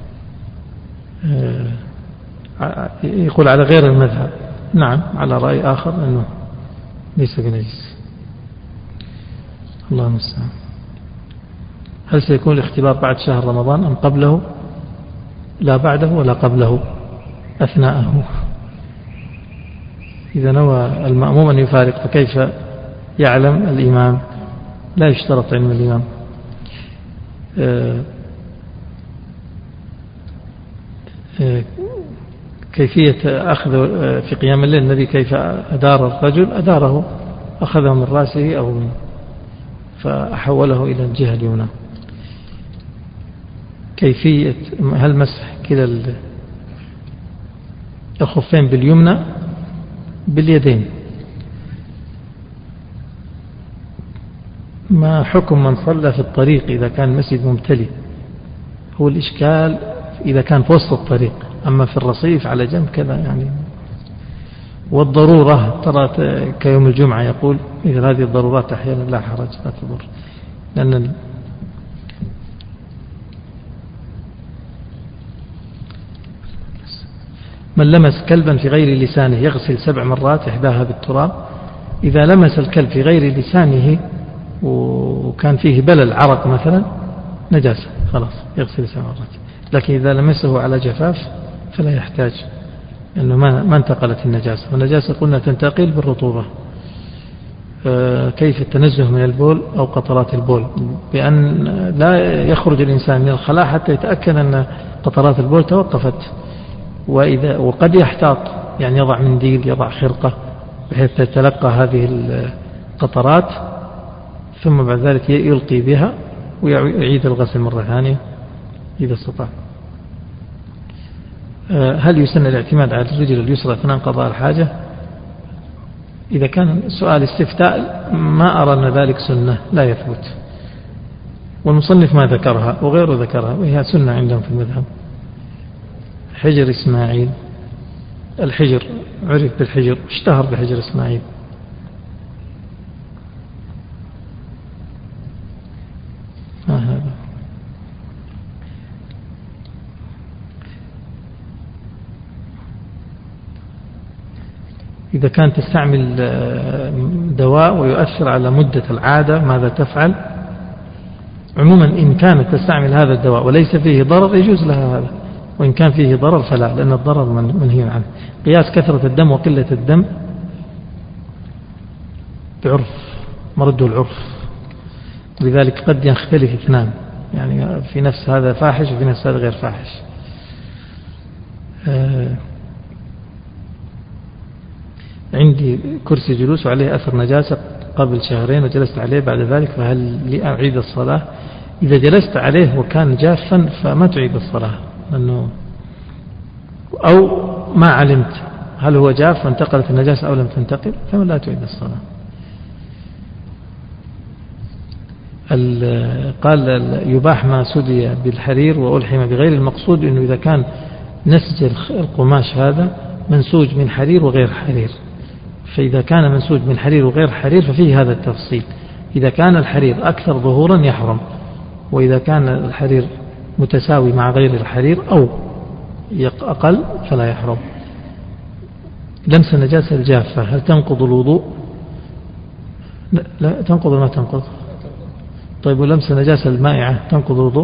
يقول على غير المذهب. نعم، على رأي آخر أنه ليس بنجس. الله المستعان. هل سيكون الاختبار بعد شهر رمضان أم قبله؟ لا بعده ولا قبله، أثناءه. إذا نوى المأموم أن يفارق فكيف يعلم الإمام لا يشترط علم الإمام. كيفية أخذ في قيام الليل النبي كيف أدار الرجل، أداره أخذه من رأسه أو فأحوله إلى الجهة اليمنى. كيفية هل مسح كلا الخفين باليمنى باليدين؟ ما حكم من صلى في الطريق إذا كان مسجد ممتلئ؟ هو الإشكال إذا كان في وسط الطريق، أما في الرصيف على جنب كذا يعني. والضرورة ترى كيوم الجمعة يقول إذا هذه الضرورات أحيانا لا حرج لا تضر، لأن من لمس كلبا في غير لسانه يغسل 7 مرات إحداها بالتراب. إذا لمس الكلب في غير لسانه وكان فيه بلل عرق مثلا نجاسة خلاص يغسل 7 مرات، لكن إذا لمسه على جفاف فلا يحتاج، لأنه ما انتقلت النجاسة، والنجاسة قلنا تنتقل بالرطوبة. كيف التنزه من البول أو قطرات البول؟ بأن لا يخرج الإنسان من الخلاء حتى يتأكد أن قطرات البول توقفت، وقد يحتاط يعني يضع منديل يضع خرقة بحيث تتلقى هذه القطرات، ثم بعد ذلك يلقي بها ويعيد الغسل مرة ثانية إذا استطاع. هل يسن الاعتماد على الرجل اليسرى أثناء قضاء الحاجة؟ إذا كان سؤال استفتاء ما أرى أن ذلك سنة لا يثبت، والمصنف ما ذكرها وغيره ذكرها، وهي سنة عندهم في المذهب. حجر إسماعيل، الحجر عرف بالحجر، اشتهر بحجر إسماعيل. هذا إذا كانت تستعمل دواء ويؤثر على مدة العادة ماذا تفعل؟ عموما إن كانت تستعمل هذا الدواء وليس فيه ضرر يجوز لها هذا، وإن كان فيه ضرر فلا، لأن الضرر منهي عنه. قياس كثرة الدم وقلة الدم بعرف مرده العرف، لذلك قد يختلف اثنان، يعني في نفس هذا فاحش وفي نفس هذا غير فاحش. عندي كرسي جلوس وعليه أثر نجاسة قبل 2 شهرين وجلست عليه بعد ذلك، فهل لي أعيد الصلاة؟ إذا جلست عليه وكان جافا فما تعيد الصلاة، لأنه أو ما علمت هل هو جاف وانتقلت النجاسة أو لم تنتقل فما لا تعيد الصلاة. قال يباح ما سدي بالحرير وألحم بغير المقصود، إنه إذا كان نسج القماش هذا منسوج من حرير وغير حرير، فإذا كان منسوج من حرير وغير حرير ففيه هذا التفصيل. إذا كان الحرير أكثر ظهورا يحرم، وإذا كان الحرير متساوي مع غير الحرير أو أقل فلا يحرم. لمس النجاسة الجافة هل تنقض الوضوء؟ لا تنقض ما تنقض. طيب ولمس النجاسة المائعة تنقض الوضوء؟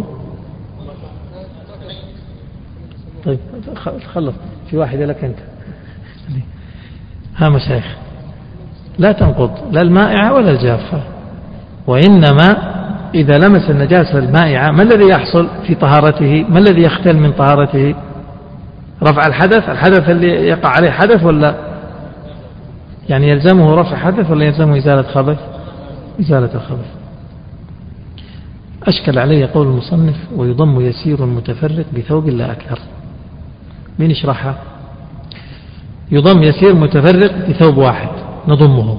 طيب خلص، في واحدة لك أنت. ها مشايخ، لا تنقض لا المائعة ولا الجافة، وإنما إذا لمس النجاسة المائعة ما الذي يحصل في طهارته؟ ما الذي يختل من طهارته؟ رفع الحدث اللي يقع عليه حدث، ولا يعني يلزمه رفع حدث ولا يلزمه إزالة خبث؟ إزالة الخبث. أشكل عليه قول المصنف ويضم يسير متفرق بثوب لا أكثر. مين يشرحها؟ يضم يسير متفرق بثوب واحد نضمه،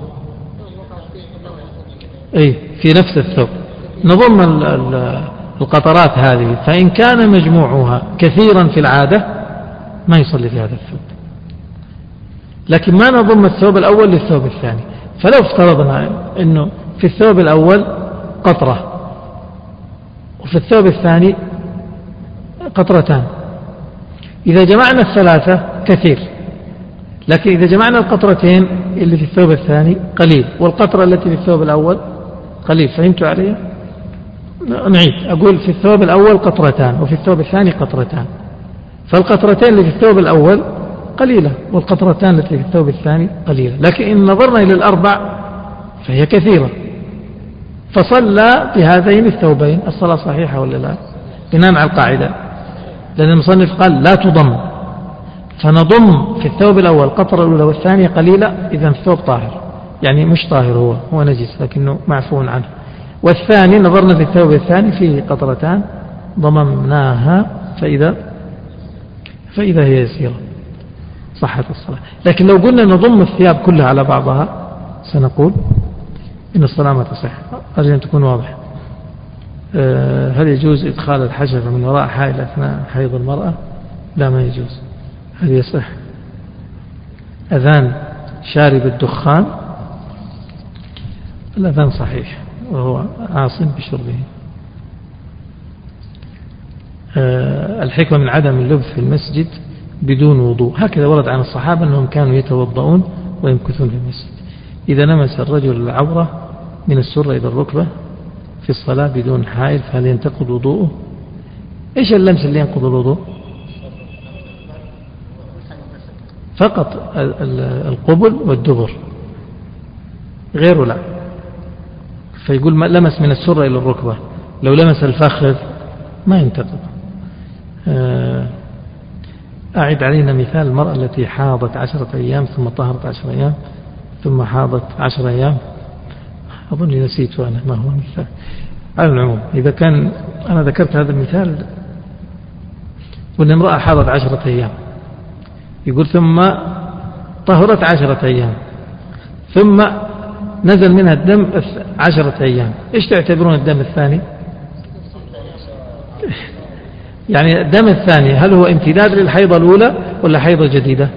أي في نفس الثوب نضم القطرات هذه، فإن كان مجموعها كثيرا في العادة ما يصلي في هذا الثوب، لكن ما نضم الثوب الأول للثوب الثاني. فلو افترضنا أنه في الثوب الأول قطرة وفي الثوب الثاني قطرتان، إذا جمعنا الثلاثة كثير، لكن إذا جمعنا القطرتين اللي في الثوب الثاني قليل والقطرة التي في الثوب الأول قليل. فهمتوا علي؟ نعيد، أقول في الثوب الأول قطرتان وفي الثوب الثاني قطرتان، فالقطرتين اللي في الثوب الأول قليلة والقطرتان التي في الثوب الثاني قليلة، لكن إن نظرنا إلى الأربع فهي كثيرة. فصلى بهذين الثوبين، الصلاة صحيحة ولا لا؟ بناء على القاعدة، لأن المصنف قال لا تضم، فنضم في الثوب الأول قطرة الأولى والثانية قليلة، إذا الثوب طاهر، يعني مش طاهر، هو نجس لكنه معفو عنه. والثاني نظرنا في الثوب الثاني فيه قطرتان ضممناها فإذا هي يسيرة صحت الصلاة. لكن لو قلنا نضم الثياب كلها على بعضها سنقول إن الصلاة ما تصح. أرجو أن تكون واضح. هل يجوز إدخال الحشفة من وراء حائل أثناء حيض المرأة؟ لا، ما يجوز. هل يصح أذان شارب الدخان؟ الأذان صحيح وهو عاصم بشربه. الحكمة من عدم اللبث في المسجد بدون وضوء، هكذا ورد عن الصحابة أنهم كانوا يتوضؤون ويمكثون في المسجد. إذا لمس الرجل العورة من السرة إلى الركبة في الصلاة بدون حائل فهل ينتقض وضوءه؟ إيش اللمس اللي ينقض الوضوء؟ فقط القبل والدبر، غيره لا. فيقول لمس من السرة إلى الركبة، لو لمس الفخذ ما ينتقض. أعد علينا مثال المرأة التي حاضت 10 أيام ثم طهرت 10 أيام ثم حاضت 10 أيام. أظن نسيت أنا ما هو المثال. على العموم إذا كان أنا ذكرت هذا المثال، وأن امرأة حاضت 10 أيام، يقول ثم طهرت 10 أيام ثم نزل منها الدم 10 أيام، إيش تعتبرون الدم الثاني؟ يعني الدم الثاني هل هو امتداد للحيضة الأولى ولا حيضة جديدة؟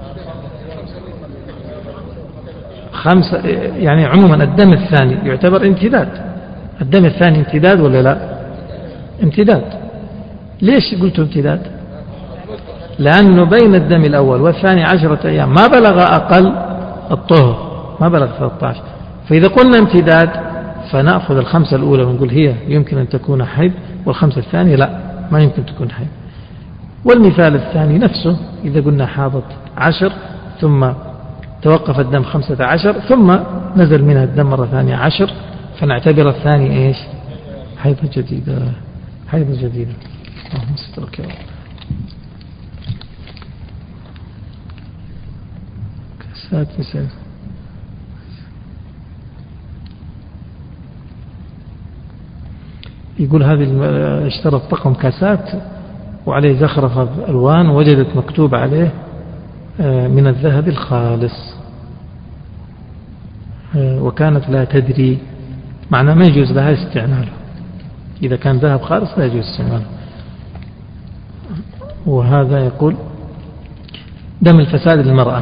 5 يعني عموما الدم الثاني يعتبر امتداد. الدم الثاني امتداد ولا لا؟ امتداد. ليش قلت امتداد؟ لأنه بين الدم الأول والثاني 10 أيام ما بلغ أقل الطهر، ما بلغ 13. فإذا قلنا امتداد فنأخذ ال5 الأولى ونقول هي يمكن أن تكون حيض، وال5 الثانية لا، ما يمكن تكون حيض. والمثال الثاني نفسه، إذا قلنا حاضت 10 ثم توقف الدم 15 ثم نزل منها الدم مرة ثانية 10، فنعتبر الثاني إيش؟ حيضة جديدة. حيضة جديدة. اللهم سترك يا رب. كاسات نساء. يقول هذه اشترت طقم كاسات وعليه زخرفة ألوان، وجدت مكتوب عليه من الذهب الخالص، وكانت لا تدري، معناه ما يجوز لها استعماله. إذا كان ذهب خالص لا يجوز استعماله. وهذا يقول دم الفساد للمرأة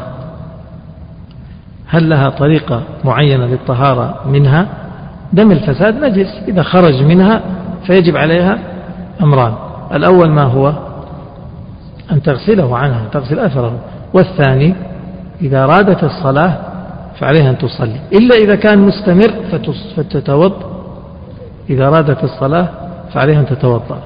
هل لها طريقة معينة للطهارة منها؟ دم الفساد نجس، إذا خرج منها فيجب عليها أمران: الأول ما هو أن تغسله عنها، تغسل أثره، والثاني إذا أرادت الصلاة فعليها أن تصلي، إلا إذا كان مستمر فتتوضأ. إذا أرادت الصلاة فعليها أن تتوضأ،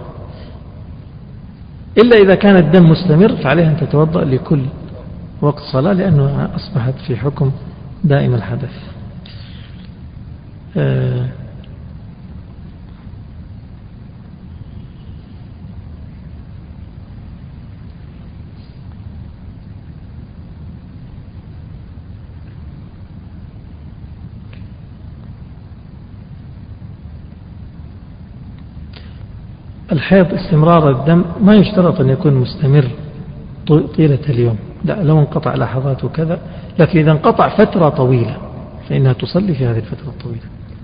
إلا إذا كان الدم مستمر فعليها أن تتوضأ لكل وقت صلاة، لأنها أصبحت في حكم دائم الحدث. الحيض استمرار الدم ما يشترط أن يكون مستمر طيلة اليوم، لا، لو انقطع لحظات وكذا، لكن إذا انقطع فترة طويلة فإنها تصلي في هذه الفترة الطويلة.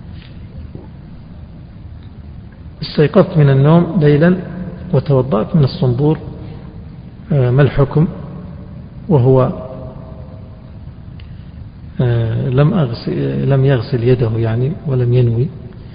استيقظت من النوم ليلا وتوضأت من الصنبور، ما الحكم؟ وهو لم يغسل يده يعني ولم ينوي.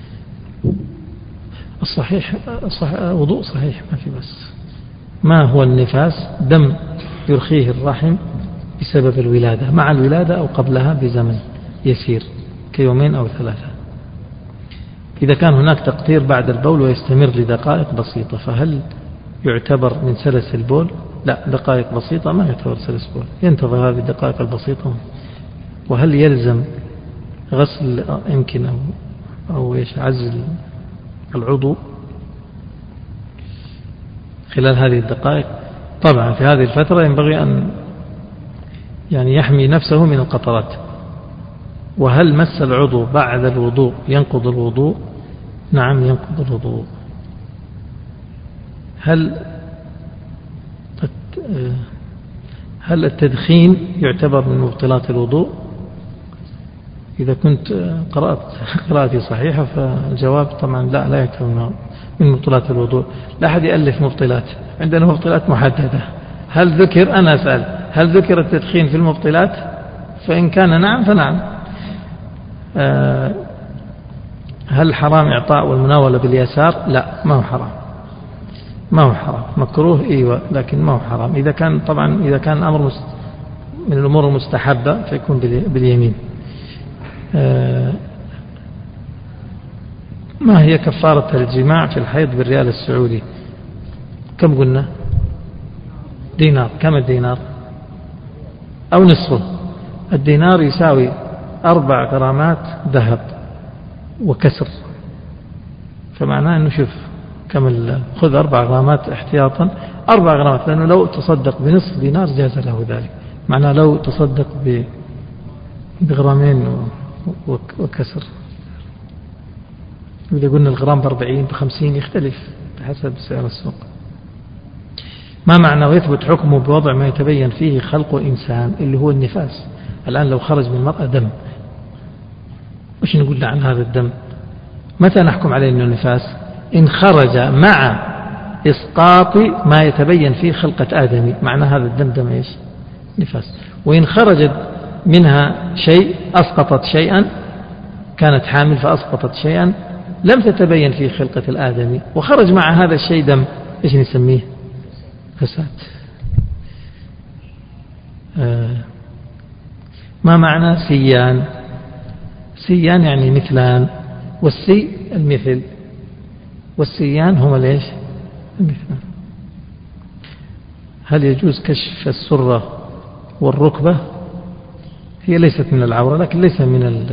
الصحيح وضوء صحيح ما في بس. ما هو النفاس؟ دم يرخيه الرحم بسبب الولادة، مع الولادة أو قبلها بزمن يسير كيومين أو 3. إذا كان هناك تقطير بعد البول ويستمر لدقائق بسيطة فهل يعتبر من سلس البول؟ لا، دقائق بسيطة ما يعتبر سلس بول، ينتظر هذه الدقائق البسيطة. وهل يلزم غسل يمكن أو عزل العضو خلال هذه الدقائق، طبعا في هذه الفترة ينبغي أن يحمي نفسه من القطرات. وهل مس العضو بعد الوضوء ينقض الوضوء؟ نعم ينقض الوضوء. هل التدخين يعتبر من مبطلات الوضوء؟ إذا كنت قرأت قراءتي صحيحة فالجواب طبعا لا يعتبر من مبطلات الوضوء. لا أحد يألف مبطلات، عندنا مبطلات محددة. هل ذكر، أنا أسأل، هل ذكر التدخين في المبطلات؟ فإن كان نعم فنعم. هل حرام إعطاء والمناولة باليسار؟ لا، ما هو حرام، ما هو حرام، مكروه أيوة لكن ما هو حرام. إذا كان الأمر من الأمور المستحبة فيكون باليمين. ما هي كفارة الجماع في الحيض بالريال السعودي؟ كم قلنا؟ دينار. كم الدينار؟ أو نصفه. الدينار يساوي 4 غرامات ذهب وكسر، فمعناه أنه شوف خذ 4 غرامات احتياطا، 4 غرامات، لأنه لو تصدق بنصف دينار جاز له ذلك. معناه لو تصدق بغرامين وكسر. إذا قلنا الغرام ب40 ب50 يختلف بحسب سعر السوق. ما معنى ويثبت حكمه بوضع ما يتبين فيه خلق إنسان اللي هو النفاس؟ الآن لو خرج من المرأة دم، وش نقول عن هذا الدم؟ متى نحكم عليه أنه نفاس؟ إن خرج مع إسقاط ما يتبين فيه خلقة آدمي، معنى هذا الدم دم إيش؟ نفاس. وإن خرجت منها شيء، أسقطت شيئا، كانت حامل فأسقطت شيئا لم تتبين فيه خلقة الآدمي وخرج مع هذا الشيء دم، إيش نسميه؟ فساد. ما معنى سيان؟ سيان يعني مثلان، والسي المثل، والسيان هما ليش؟ المثلان. هل يجوز كشف السرة والركبة؟ هي ليست من العورة، لكن ليس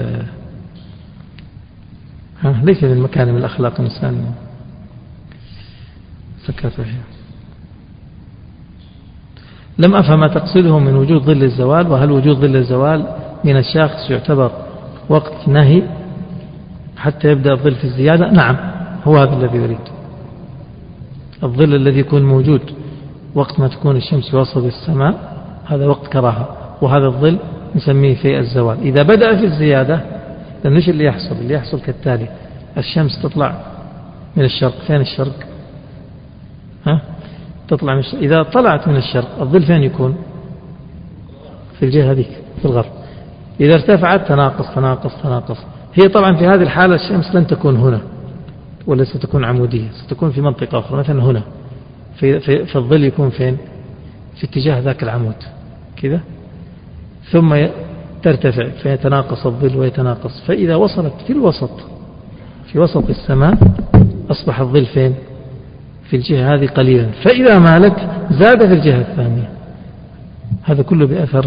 من مكان من الأخلاق الإنسان سكت فيها. لم أفهم ما تقصده من وجود ظل الزوال، وهل وجود ظل الزوال من الشخص يعتبر وقت نهي حتى يبدأ الظل في الزيادة؟ نعم، هو هذا الذي يريد. الظل الذي يكون موجود وقت ما تكون الشمس في وسط السماء هذا وقت كراهة، وهذا الظل نسميه في الزوال. إذا بدأ في الزيادة، لأن إيش اللي يحصل كالتالي: الشمس تطلع من الشرق. فين الشرق؟ تطلع من الشرق. إذا طلعت من الشرق الظل فين يكون؟ في الجهة هذيك، في الغرب. إذا ارتفعت تناقص. هي طبعا في هذه الحالة الشمس لن تكون هنا ولا ستكون عمودية، ستكون في منطقة أخرى، مثلا هنا فالظل يكون فين؟ في اتجاه ذاك العمود كذا، ثم ترتفع فيتناقص الظل ويتناقص، فإذا وصلت في وسط السماء أصبح الظل فين؟ في الجهة هذه قليلا، فإذا مالت زاد في الجهة الثانية. هذا كله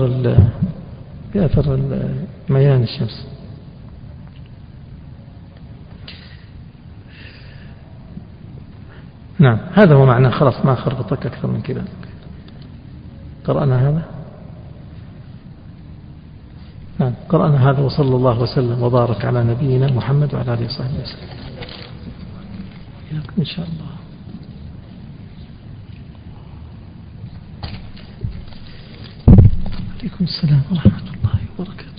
بأثر ميلان الشمس. نعم، هذا هو معناه. خلاص ما خربطك أكثر من كذا. قرأنا هذا. نعم قرأنا هذا. وصلى الله وسلم وبارك على نبينا محمد وعلى آله وصحبه وسلم. إن شاء الله. عليكم السلام ورحمة الله وبركاته.